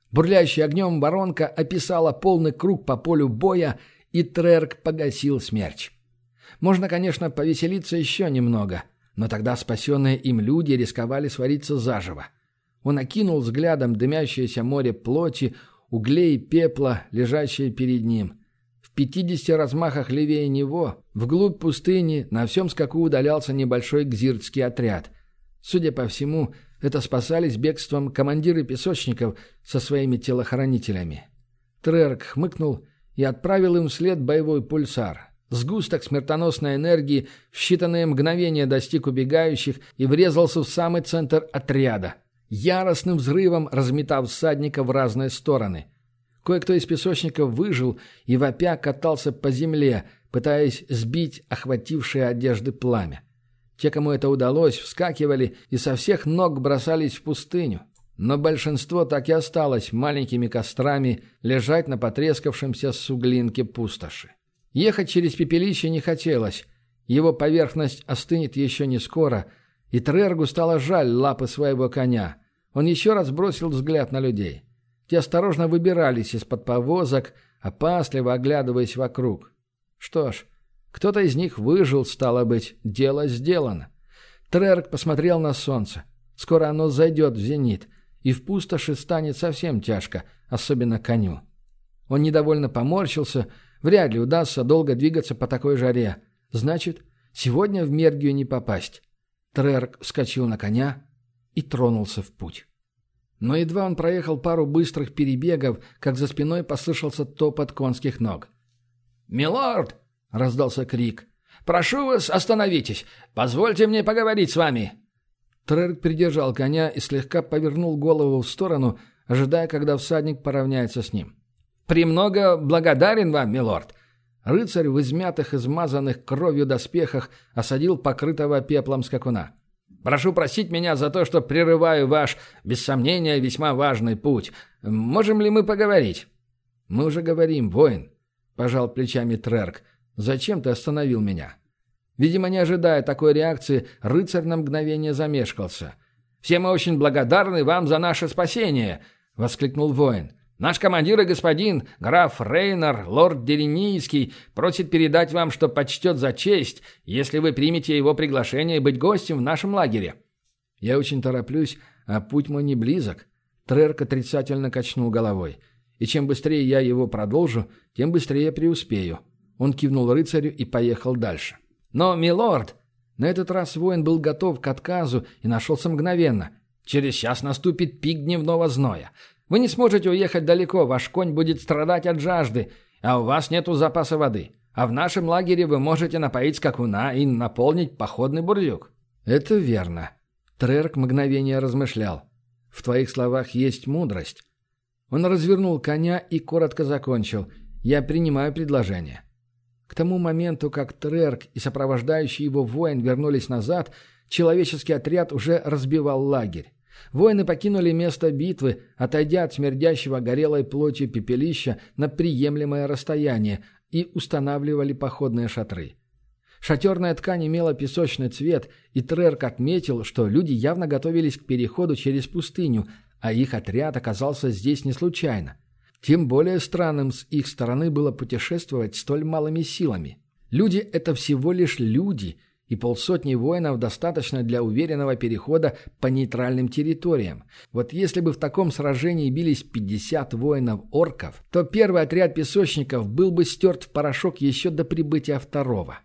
Бурлящая огнем воронка описала полный круг по полю боя, и Трерк погасил смерч. Можно, конечно, повеселиться еще немного, но тогда спасенные им люди рисковали свариться заживо. Он окинул взглядом дымящееся море плоти, углей и пепла, лежащее перед ним. В пятидесяти размахах левее него, вглубь пустыни, на всем скаку удалялся небольшой гзиртский отряд. Судя по всему, это спасались бегством командиры песочников со своими телохранителями. Трерк хмыкнул и отправил им вслед боевой пульсар. Сгусток смертоносной энергии в считанные мгновения достиг убегающих и врезался в самый центр отряда, яростным взрывом разметав всадников в разные стороны. Кое-кто из песочников выжил и вопя катался по земле, пытаясь сбить охватившие одежды пламя. Те, кому это удалось, вскакивали и со всех ног бросались в пустыню. Но большинство так и осталось маленькими кострами лежать на потрескавшемся суглинке пустоши. Ехать через пепелище не хотелось. Его поверхность остынет еще не скоро, и Трергу стало жаль лапы своего коня. Он еще раз бросил взгляд на людей. Те осторожно выбирались из-под повозок, опасливо оглядываясь вокруг. Что ж, кто-то из них выжил, стало быть, дело сделано. Трерк посмотрел на солнце. Скоро оно зайдет в зенит, и в пустоши станет совсем тяжко, особенно коню. Он недовольно поморщился. Вряд ли удастся долго двигаться по такой жаре. Значит, сегодня в Мергию не попасть. Трерк вскочил на коня и тронулся в путь. Но едва он проехал пару быстрых перебегов, как за спиной послышался топот конских ног. «Милорд!» — раздался крик. «Прошу вас, остановитесь! Позвольте мне поговорить с вами!» Трерк придержал коня и слегка повернул голову в сторону, ожидая, когда всадник поравняется с ним. «Премного благодарен вам, милорд!» Рыцарь в измятых, измазанных кровью доспехах осадил покрытого пеплом скакуна. «Прошу простить меня за то, что прерываю ваш, без сомнения, весьма важный путь. Можем ли мы поговорить?» «Мы уже говорим, воин», — пожал плечами Трерк. «Зачем ты остановил меня?» Видимо, не ожидая такой реакции, рыцарь на мгновение замешкался. «Все мы очень благодарны вам за наше спасение!» — воскликнул воин. «Наш командир и господин, граф Рейнар, лорд Деренийский, просит передать вам, что почтет за честь, если вы примете его приглашение быть гостем в нашем лагере». «Я очень тороплюсь, а путь мой не близок», — Трерк отрицательно качнул головой. «И чем быстрее я его продолжу, тем быстрее преуспею». Он кивнул рыцарю и поехал дальше. «Но, милорд!» На этот раз воин был готов к отказу и нашелся мгновенно. «Через час наступит пик дневного зноя. Вы не сможете уехать далеко, ваш конь будет страдать от жажды, а у вас нету запаса воды. А в нашем лагере вы можете напоить скакуна и наполнить походный бурдюк». «Это верно». Трерк мгновение размышлял. «В твоих словах есть мудрость». Он развернул коня и коротко закончил. «Я принимаю предложение». К тому моменту, как Трерк и сопровождающий его воин вернулись назад, человеческий отряд уже разбивал лагерь. Воины покинули место битвы, отойдя от смердящего горелой плотью пепелища на приемлемое расстояние, и устанавливали походные шатры. Шатерная ткань имела песочный цвет, и Трерк отметил, что люди явно готовились к переходу через пустыню, а их отряд оказался здесь не случайно. Тем более странным с их стороны было путешествовать столь малыми силами. Люди — это всего лишь люди, и полсотни воинов достаточно для уверенного перехода по нейтральным территориям. Вот если бы в таком сражении бились пятьдесят воинов-орков, то первый отряд песочников был бы стерт в порошок еще до прибытия второго.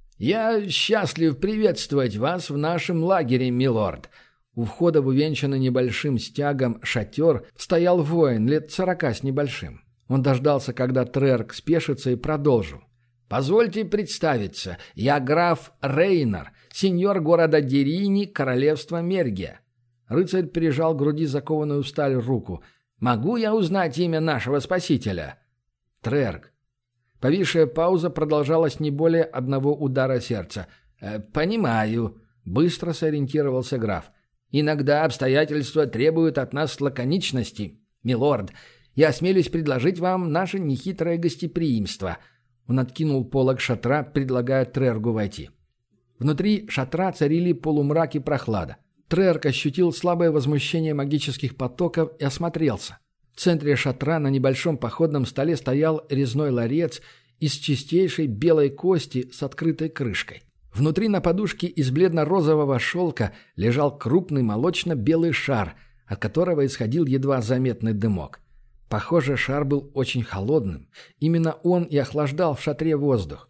«Я счастлив приветствовать вас в нашем лагере, милорд!» У входа в увенчанный небольшим стягом шатер стоял воин лет сорока с небольшим. Он дождался, когда Трерк спешится, и продолжил. «Позвольте представиться, я граф Рейнар, сеньор города Дерини, королевства Мергия». Рыцарь прижал к груди закованную в сталь руку. «Могу я узнать имя нашего спасителя?» «Трерк». Повисшая пауза продолжалась не более одного удара сердца. «Э, «Понимаю», — быстро сориентировался граф. «Иногда обстоятельства требуют от нас лаконичности. Милорд, я осмелюсь предложить вам наше нехитрое гостеприимство». Он откинул полог шатра, предлагая Трергу войти. Внутри шатра царили полумрак и прохлада. Трерк ощутил слабое возмущение магических потоков и осмотрелся. центре шатра на небольшом походном столе стоял резной ларец из чистейшей белой кости с открытой крышкой. Внутри на подушке из бледно-розового шелка лежал крупный молочно-белый шар, от которого исходил едва заметный дымок. Похоже, шар был очень холодным. Именно он и охлаждал в шатре воздух.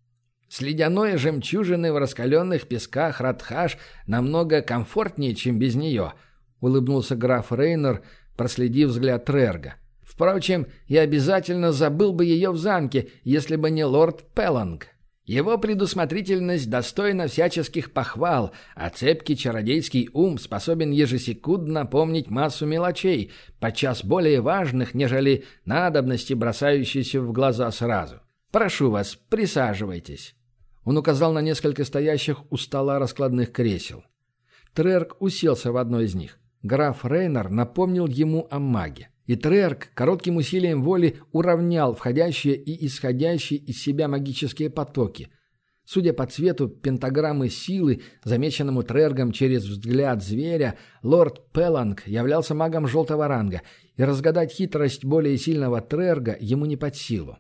С ледяной жемчужиной в раскаленных песках Радхаш намного комфортнее, чем без нее, улыбнулся граф Рейнер, проследив взгляд Трерга. Впрочем, я обязательно забыл бы ее в замке, если бы не лорд Пелланг. Его предусмотрительность достойна всяческих похвал, а цепкий чародейский ум способен ежесекундно помнить массу мелочей, подчас более важных, нежели надобности, бросающиеся в глаза сразу. Прошу вас, присаживайтесь. Он указал на несколько стоящих у стола раскладных кресел. Трерк уселся в одно из них. Граф Рейнер напомнил ему о маге. И Трерк коротким усилием воли уравнял входящие и исходящие из себя магические потоки. Судя по цвету пентаграммы силы, замеченному Трергом через взгляд зверя, лорд Пелланг являлся магом желтого ранга, и разгадать хитрость более сильного Трерга ему не под силу.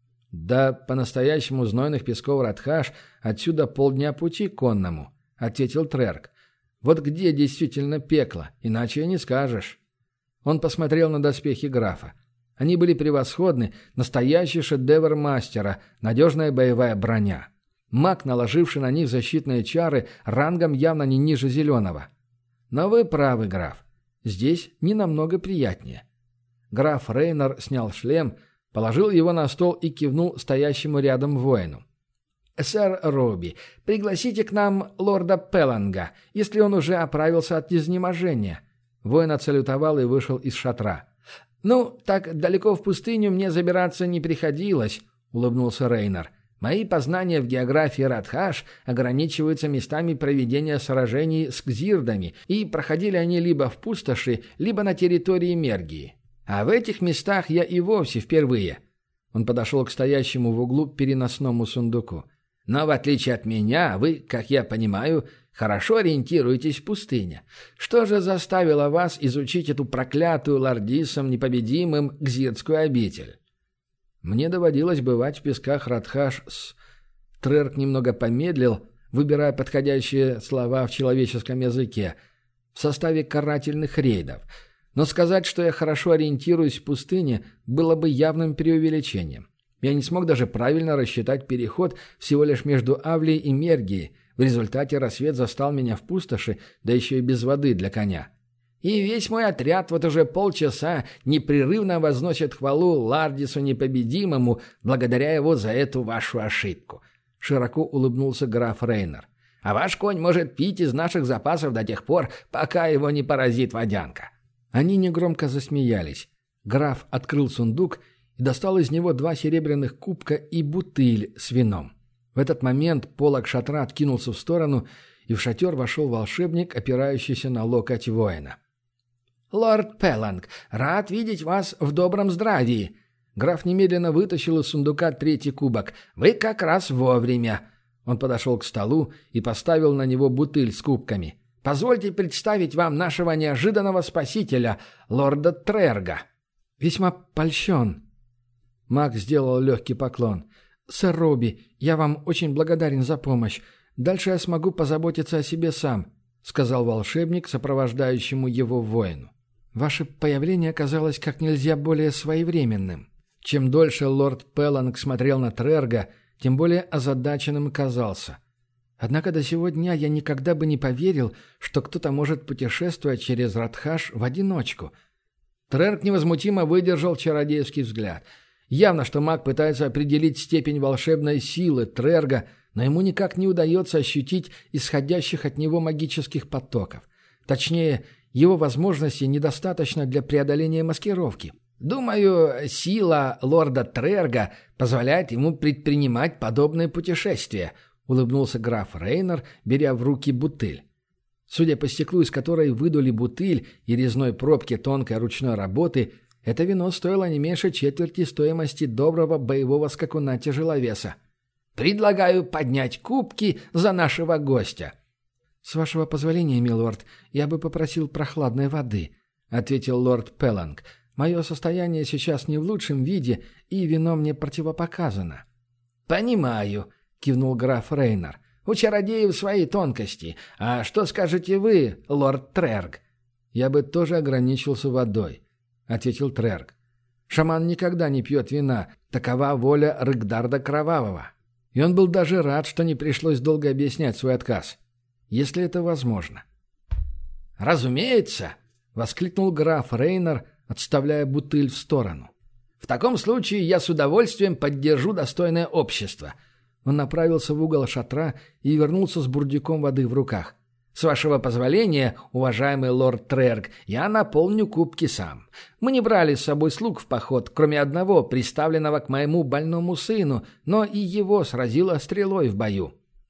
«Да по-настоящему знойных песков Радхаш отсюда полдня пути конному», — ответил Трерг. «Вот где действительно пекло, иначе и не скажешь». Он посмотрел на доспехи графа. Они были превосходны, настоящий шедевр мастера, надежная боевая броня. Маг, наложивший на них защитные чары, рангом явно не ниже зеленого. Но вы правы, граф. Здесь не намного приятнее. Граф Рейнер снял шлем, положил его на стол и кивнул стоящему рядом воину. «Сэр Робби, пригласите к нам лорда Пелланга, если он уже оправился от изнеможения». Воин отсалютовал и вышел из шатра. «Ну, так далеко в пустыню мне забираться не приходилось», — улыбнулся Рейнер. «Мои познания в географии Радхаш ограничиваются местами проведения сражений с кзирдами, и проходили они либо в пустоши, либо на территории Мергии. А в этих местах я и вовсе впервые». Он подошел к стоящему в углу переносному сундуку. «Но в отличие от меня, вы, как я понимаю, хорошо ориентируетесь в пустыне. Что же заставило вас изучить эту проклятую лордисом непобедимым гзирдскую обитель?» «Мне доводилось бывать в песках Радхаш с...» Трерк немного помедлил, выбирая подходящие слова в человеческом языке, в составе карательных рейдов. Но сказать, что я хорошо ориентируюсь в пустыне, было бы явным преувеличением. Я не смог даже правильно рассчитать переход всего лишь между Авлией и Мергией. В результате рассвет застал меня в пустоши, да еще и без воды для коня. И весь мой отряд вот уже полчаса непрерывно возносит хвалу Лардису Непобедимому, благодаря его за эту вашу ошибку. Широко улыбнулся граф Рейнер. А ваш конь может пить из наших запасов до тех пор, пока его не поразит водянка. Они негромко засмеялись. Граф открыл сундук и достал из него два серебряных кубка и бутыль с вином. В этот момент полог шатра откинулся в сторону, и в шатер вошел волшебник, опирающийся на локоть воина. «Лорд Пелланг, рад видеть вас в добром здравии!» Граф немедленно вытащил из сундука третий кубок. «Вы как раз вовремя!» Он подошел к столу и поставил на него бутыль с кубками. «Позвольте представить вам нашего неожиданного спасителя, лорда Трерга». «Весьма польщен». Маг сделал легкий поклон. «Сэр Робби, я вам очень благодарен за помощь. Дальше я смогу позаботиться о себе сам», — сказал волшебник, сопровождающему его воину. «Ваше появление оказалось как нельзя более своевременным». Чем дольше лорд Пелланг смотрел на Трерга, тем более озадаченным казался. Однако до сего дня я никогда бы не поверил, что кто-то может путешествовать через Радхаш в одиночку. Трерг невозмутимо выдержал чародейский взгляд. Явно, что маг пытается определить степень волшебной силы Трерга, но ему никак не удается ощутить исходящих от него магических потоков. Точнее, его возможностей недостаточно для преодоления маскировки. Думаю, сила лорда Трерга позволяет ему предпринимать подобные путешествия, улыбнулся граф Рейнер, беря в руки бутыль. Судя по стеклу, из которой выдули бутыль и резной пробке тонкой ручной работы, это вино стоило не меньше четверти стоимости доброго боевого скакуна-тяжеловеса. «Предлагаю поднять кубки за нашего гостя». «С вашего позволения, милорд, я бы попросил прохладной воды», — ответил лорд Пелланг. Мое состояние сейчас не в лучшем виде, и вино мне противопоказано». «Понимаю», — кивнул граф Рейнар. «У чародеев свои тонкости. А что скажете вы, лорд Трерк?» «Я бы тоже ограничился водой», — ответил Трерк. «Шаман никогда не пьет вина. Такова воля Рыгдарда Кровавого». И он был даже рад, что не пришлось долго объяснять свой отказ. Если это возможно. «Разумеется», — воскликнул граф Рейнар, отставляя бутыль в сторону. «В таком случае я с удовольствием поддержу достойное общество». Он направился в угол шатра и вернулся с бурдюком воды в руках. «С вашего позволения, уважаемый лорд Трерк, я наполню кубки сам. Мы не брали с собой слуг в поход, кроме одного, приставленного к моему больному сыну, но и его сразило стрелой в бою».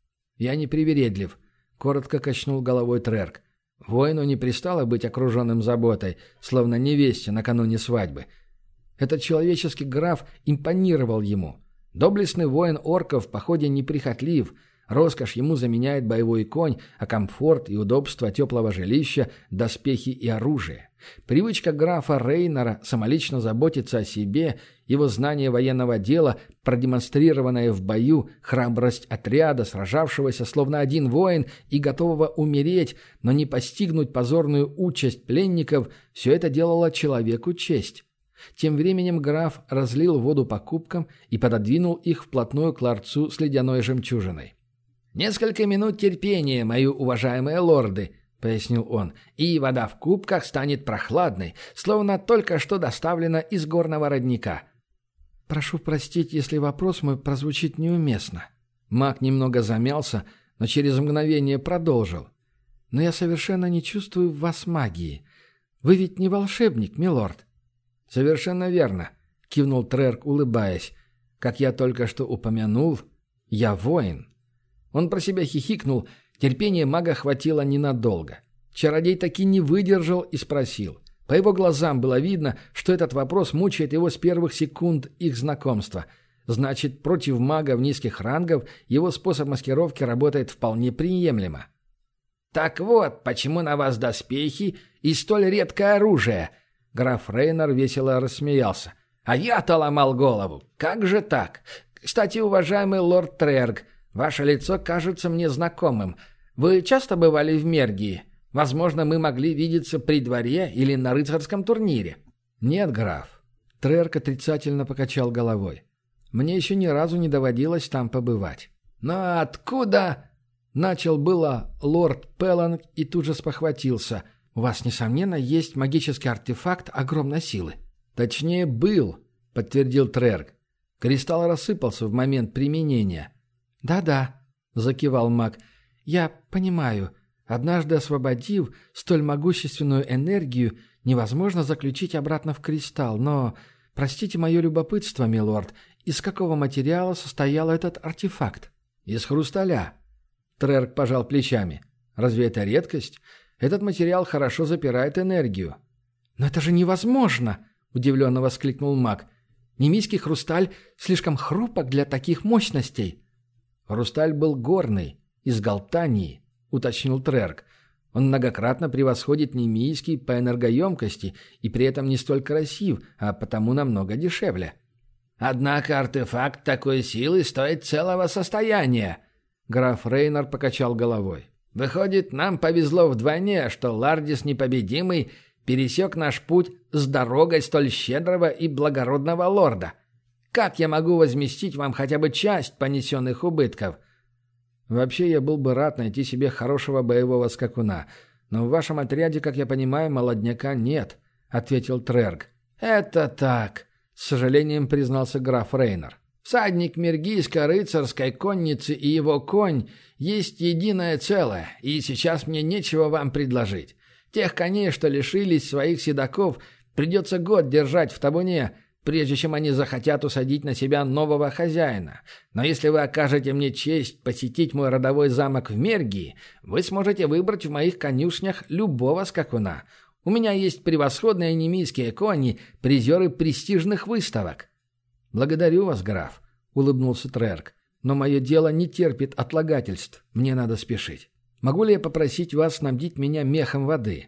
«Я не привередлив», — коротко качнул головой Трерк. Воину не пристало быть окруженным заботой, словно невесте накануне свадьбы. Этот человеческий граф импонировал ему. Доблестный воин орков в походе неприхотлив, роскошь ему заменяет боевой конь, а комфорт и удобство теплого жилища – доспехи и оружие. Привычка графа Рейнара самолично заботиться о себе, его знание военного дела, продемонстрированное в бою, храбрость отряда, сражавшегося словно один воин и готового умереть, но не постигнуть позорную участь пленников – все это делало человеку честь. Тем временем граф разлил воду по кубкам и пододвинул их вплотную к ларцу с ледяной жемчужиной. «Несколько минут терпения, мои уважаемые лорды», — пояснил он, — «и вода в кубках станет прохладной, словно только что доставлена из горного родника». «Прошу простить, если вопрос мой прозвучит неуместно». Маг немного замялся, но через мгновение продолжил. «Но я совершенно не чувствую в вас магии. Вы ведь не волшебник, милорд». «Совершенно верно», — кивнул Трерк, улыбаясь. «Как я только что упомянул, я воин». Он про себя хихикнул, терпения мага хватило ненадолго. Чародей таки не выдержал и спросил. По его глазам было видно, что этот вопрос мучает его с первых секунд их знакомства. Значит, против магов низких рангов его способ маскировки работает вполне приемлемо. «Так вот, почему на вас доспехи и столь редкое оружие?» Граф Рейнар весело рассмеялся. «А я-то ломал голову. Как же так? Кстати, уважаемый лорд Трерк, ваше лицо кажется мне знакомым. Вы часто бывали в Мергии? Возможно, мы могли видеться при дворе или на рыцарском турнире». «Нет, граф». Трерк отрицательно покачал головой. «Мне еще ни разу не доводилось там побывать». «Но откуда?» Начал было лорд Пелланг и тут же спохватился. «У вас, несомненно, есть магический артефакт огромной силы». «Точнее, был», — подтвердил Трерк. Кристалл рассыпался в момент применения. «Да-да», — закивал маг. «Я понимаю. Однажды освободив столь могущественную энергию, невозможно заключить обратно в кристалл. Но, простите мое любопытство, милорд, из какого материала состоял этот артефакт?» «Из хрусталя». Трерк пожал плечами. «Разве это редкость? Этот материал хорошо запирает энергию». «Но это же невозможно!» — удивленно воскликнул маг. «Немийский хрусталь слишком хрупок для таких мощностей». «Хрусталь был горный, из Галтании», — уточнил Трерк. «Он многократно превосходит немийский по энергоемкости и при этом не столь красив, а потому намного дешевле». «Однако артефакт такой силы стоит целого состояния», — граф Рейнар покачал головой. «Выходит, нам повезло вдвойне, что Лардис Непобедимый пересек наш путь с дорогой столь щедрого и благородного лорда. Как я могу возместить вам хотя бы часть понесенных убытков?» «Вообще, я был бы рад найти себе хорошего боевого скакуна, но в вашем отряде, как я понимаю, молодняка нет», — ответил Трерк. «Это так», — с сожалением признался граф Рейнар. «Всадник мергийской рыцарской конницы и его конь есть единое целое, и сейчас мне нечего вам предложить. Тех коней, что лишились своих седаков, придется год держать в табуне, прежде чем они захотят усадить на себя нового хозяина. Но если вы окажете мне честь посетить мой родовой замок в Мергии, вы сможете выбрать в моих конюшнях любого скакуна. У меня есть превосходные немийские кони, призеры престижных выставок». «Благодарю вас, граф», — улыбнулся Трерк. «Но мое дело не терпит отлагательств. Мне надо спешить. Могу ли я попросить вас снабдить меня мехом воды?»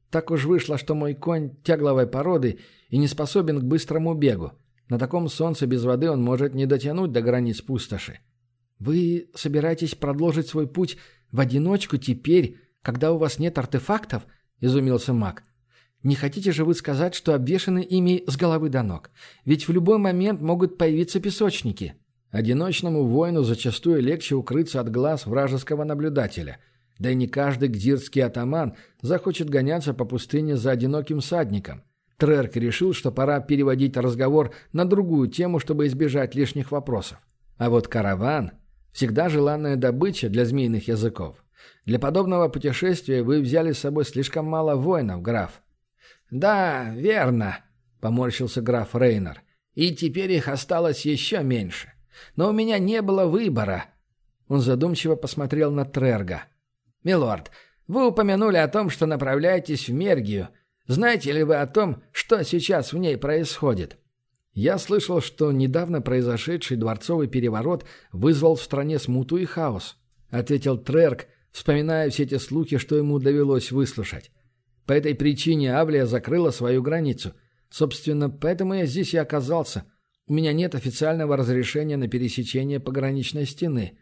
Так уж вышло, что мой конь тягловой породы и не способен к быстрому бегу. На таком солнце без воды он может не дотянуть до границ пустоши. Вы собираетесь продолжить свой путь в одиночку теперь, когда у вас нет артефактов? Изумился маг. Не хотите же вы сказать, что обвешаны ими с головы до ног? Ведь в любой момент могут появиться песочники. Одиночному воину зачастую легче укрыться от глаз вражеского наблюдателя. Да и не каждый гдирский атаман захочет гоняться по пустыне за одиноким всадником. Трерк решил, что пора переводить разговор на другую тему, чтобы избежать лишних вопросов. А вот караван – всегда желанная добыча для змеиных языков. Для подобного путешествия вы взяли с собой слишком мало воинов, граф. «Да, верно», – поморщился граф Рейнер. «И теперь их осталось еще меньше. Но у меня не было выбора». Он задумчиво посмотрел на Трерга. «Милорд, вы упомянули о том, что направляетесь в Мергию. Знаете ли вы о том, что сейчас в ней происходит?» «Я слышал, что недавно произошедший дворцовый переворот вызвал в стране смуту и хаос», — ответил Трерк, вспоминая все те слухи, что ему довелось выслушать. «По этой причине Авлия закрыла свою границу. Собственно, поэтому я здесь и оказался. У меня нет официального разрешения на пересечение пограничной стены».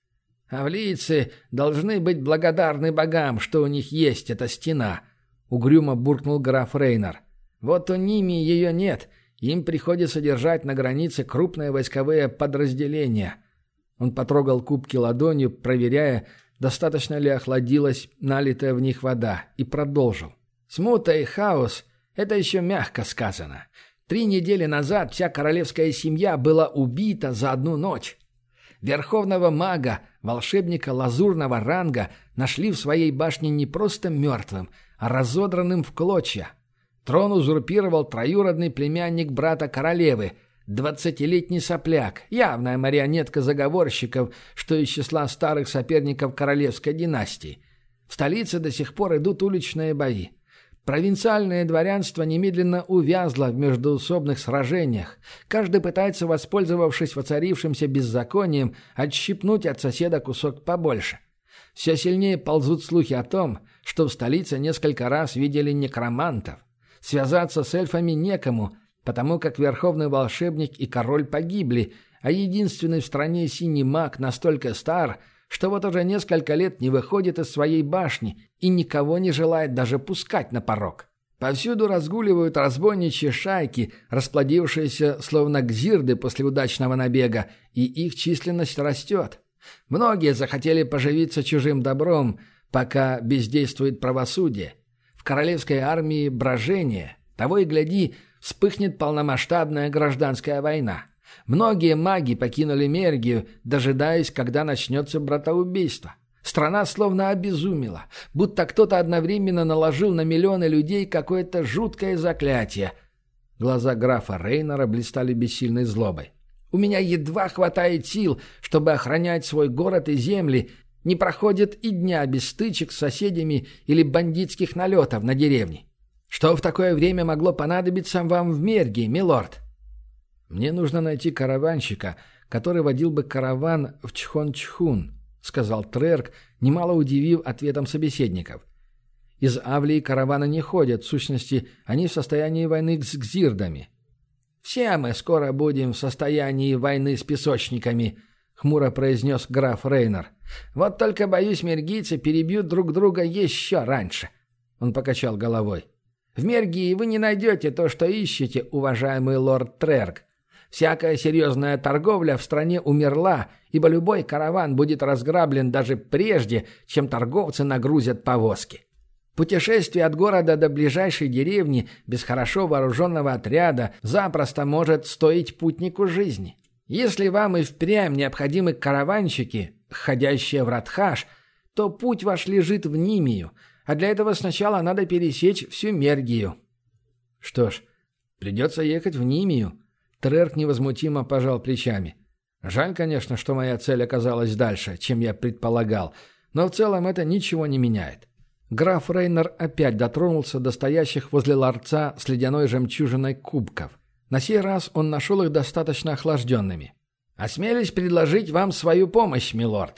«Авлийцы должны быть благодарны богам, что у них есть эта стена», — угрюмо буркнул граф Рейнер. «Вот у Ними ее нет, им приходится держать на границе крупные войсковые подразделения». Он потрогал кубки ладонью, проверяя, достаточно ли охладилась налитая в них вода, и продолжил. «Смута и хаос — это еще мягко сказано. Три недели назад вся королевская семья была убита за одну ночь. Верховного мага, волшебника лазурного ранга, нашли в своей башне не просто мертвым, а разодранным в клочья. Трон узурпировал троюродный племянник брата королевы, двадцатилетний сопляк, явная марионетка заговорщиков, что из числа старых соперников королевской династии. В столице до сих пор идут уличные бои. Провинциальное дворянство немедленно увязло в междоусобных сражениях. Каждый пытается, воспользовавшись воцарившимся беззаконием, отщипнуть от соседа кусок побольше. Все сильнее ползут слухи о том, что в столице несколько раз видели некромантов. Связаться с эльфами некому, потому как верховный волшебник и король погибли, а единственный в стране синий маг настолько стар, что вот уже несколько лет не выходит из своей башни и никого не желает даже пускать на порог. Повсюду разгуливают разбойничьи шайки, расплодившиеся словно гзирды после удачного набега, и их численность растет. Многие захотели поживиться чужим добром, пока бездействует правосудие. В королевской армии брожение, того и гляди, вспыхнет полномасштабная гражданская война. Многие маги покинули Мергию, дожидаясь, когда начнется братоубийство. Страна словно обезумела, будто кто-то одновременно наложил на миллионы людей какое-то жуткое заклятие. Глаза графа Рейнера блистали бессильной злобой. «У меня едва хватает сил, чтобы охранять свой город и земли. Не проходит и дня без стычек с соседями или бандитских налетов на деревни. Что в такое время могло понадобиться вам в Мергии, милорд?» «Мне нужно найти караванщика, который водил бы караван в Чхон-Чхун», — сказал Трерк, немало удивив ответом собеседников. «Из Авлии караваны не ходят, в сущности, они в состоянии войны с гзирдами». «Все мы скоро будем в состоянии войны с песочниками», — хмуро произнес граф Рейнер. «Вот только, боюсь, мергийцы перебьют друг друга еще раньше». Он покачал головой. «В Мергии вы не найдете то, что ищете, уважаемый лорд Трерк. Всякая серьезная торговля в стране умерла, ибо любой караван будет разграблен даже прежде, чем торговцы нагрузят повозки. Путешествие от города до ближайшей деревни без хорошо вооруженного отряда запросто может стоить путнику жизни. Если вам и впрямь необходимы караванщики, ходящие в Радхаш, то путь ваш лежит в Нимию, а для этого сначала надо пересечь всю Мергию». «Что ж, придется ехать в Нимию». Трерк невозмутимо пожал плечами. «Жаль, конечно, что моя цель оказалась дальше, чем я предполагал, но в целом это ничего не меняет». Граф Рейнер опять дотронулся до стоящих возле ларца с ледяной жемчужиной кубков. На сей раз он нашел их достаточно охлажденными. «Осмелюсь предложить вам свою помощь, милорд».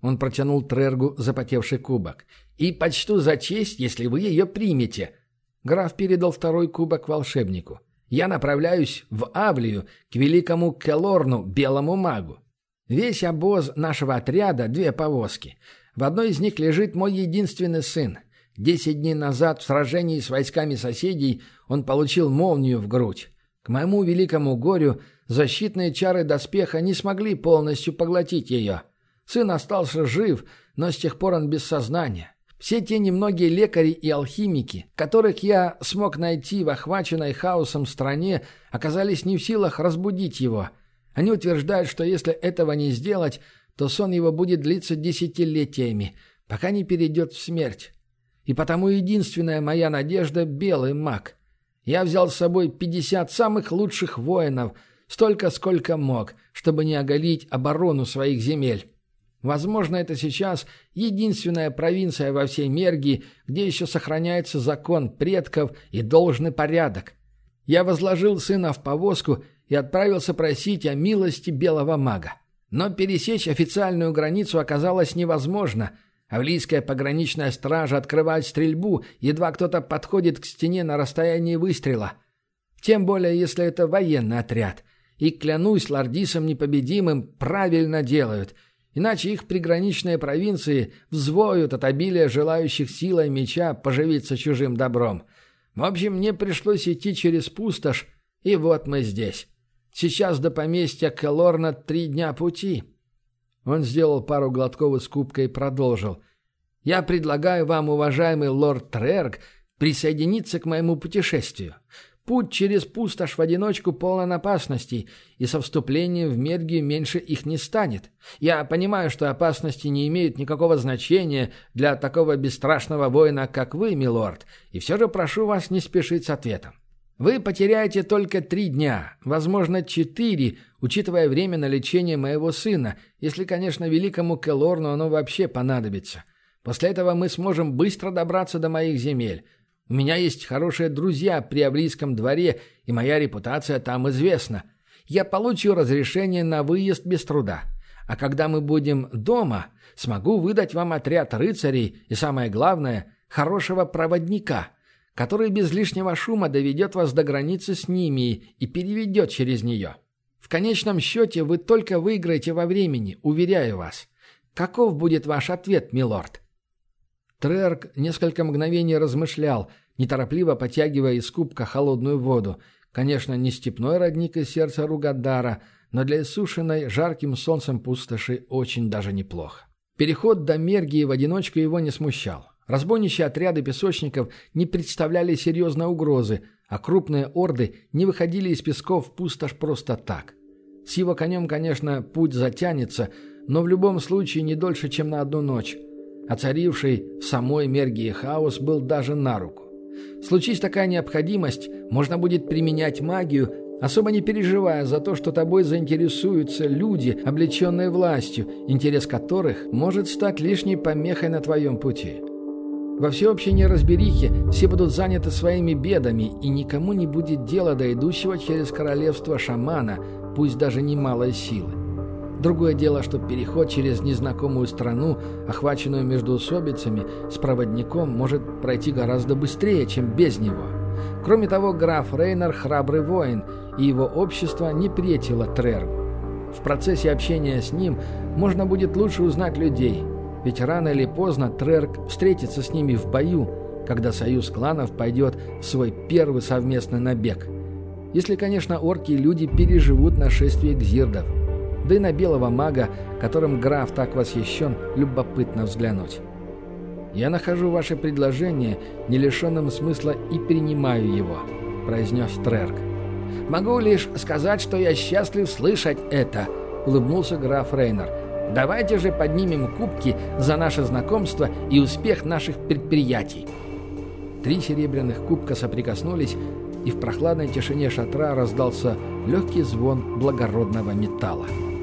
Он протянул Трергу запотевший кубок. «И почту за честь, если вы ее примете». Граф передал второй кубок волшебнику. «Я направляюсь в Авлию, к великому Келорну, белому магу. Весь обоз нашего отряда — две повозки. В одной из них лежит мой единственный сын. Десять дней назад в сражении с войсками соседей он получил молнию в грудь. К моему великому горю защитные чары доспеха не смогли полностью поглотить ее. Сын остался жив, но с тех пор он без сознания. Все те немногие лекари и алхимики, которых я смог найти в охваченной хаосом стране, оказались не в силах разбудить его. Они утверждают, что если этого не сделать, то сон его будет длиться десятилетиями, пока не перейдет в смерть. И потому единственная моя надежда — белый маг. Я взял с собой пятьдесят самых лучших воинов, столько, сколько мог, чтобы не оголить оборону своих земель. Возможно, это сейчас единственная провинция во всей Мергии, где еще сохраняется закон предков и должный порядок. Я возложил сына в повозку и отправился просить о милости белого мага. Но пересечь официальную границу оказалось невозможно. Авлийская пограничная стража открывает стрельбу, едва кто-то подходит к стене на расстоянии выстрела. Тем более, если это военный отряд. И, клянусь лордисом непобедимым, правильно делают. Иначе их приграничные провинции взвоют от обилия желающих силой меча поживиться чужим добром. В общем, мне пришлось идти через пустошь, и вот мы здесь. Сейчас до поместья Келорна три дня пути». Он сделал пару глотков из кубка и продолжил. «Я предлагаю вам, уважаемый лорд Трерк, присоединиться к моему путешествию. Путь через пустошь в одиночку полон опасностей, и со вступлением в Мергию меньше их не станет. Я понимаю, что опасности не имеют никакого значения для такого бесстрашного воина, как вы, милорд, и все же прошу вас не спешить с ответом. Вы потеряете только три дня, возможно, четыре, учитывая время на лечение моего сына, если, конечно, великому Келорну оно вообще понадобится. После этого мы сможем быстро добраться до моих земель. У меня есть хорошие друзья при Авлийском дворе, и моя репутация там известна. Я получу разрешение на выезд без труда. А когда мы будем дома, смогу выдать вам отряд рыцарей и, самое главное, хорошего проводника, который без лишнего шума доведет вас до границы с ними и переведет через нее. В конечном счете вы только выиграете во времени, уверяю вас. Каков будет ваш ответ, милорд?» Трерк несколько мгновений размышлял, неторопливо потягивая из кубка холодную воду. Конечно, не степной родник из сердца Ругадара, но для иссушенной жарким солнцем пустоши очень даже неплохо. Переход до Мергии в одиночку его не смущал. Разбойничьи отряды песочников не представляли серьезной угрозы, а крупные орды не выходили из песков в пустошь просто так. С его конем, конечно, путь затянется, но в любом случае не дольше, чем на одну ночь. А царивший в самой Мергии хаос был даже на руку. Случись такая необходимость, можно будет применять магию, особо не переживая за то, что тобой заинтересуются люди, облеченные властью, интерес которых может стать лишней помехой на твоем пути. Во всеобщей неразберихе все будут заняты своими бедами, и никому не будет дела до идущего через королевство шамана, пусть даже немалой силы. Другое дело, что переход через незнакомую страну, охваченную междоусобицами, с проводником может пройти гораздо быстрее, чем без него. Кроме того, граф Рейнер храбрый воин, и его общество не претило Трергу. В процессе общения с ним можно будет лучше узнать людей, ведь рано или поздно Трерг встретится с ними в бою, когда союз кланов пойдет в свой первый совместный набег. Если, конечно, орки и люди переживут нашествие гзирдов. Да и на белого мага, которым граф так восхищен, любопытно взглянуть. «Я нахожу ваше предложение не лишенным смысла и принимаю его», — произнес Трерк. «Могу лишь сказать, что я счастлив слышать это», — улыбнулся граф Рейнер. «Давайте же поднимем кубки за наше знакомство и успех наших предприятий». Три серебряных кубка соприкоснулись, и в прохладной тишине шатра раздался легкий звон благородного металла.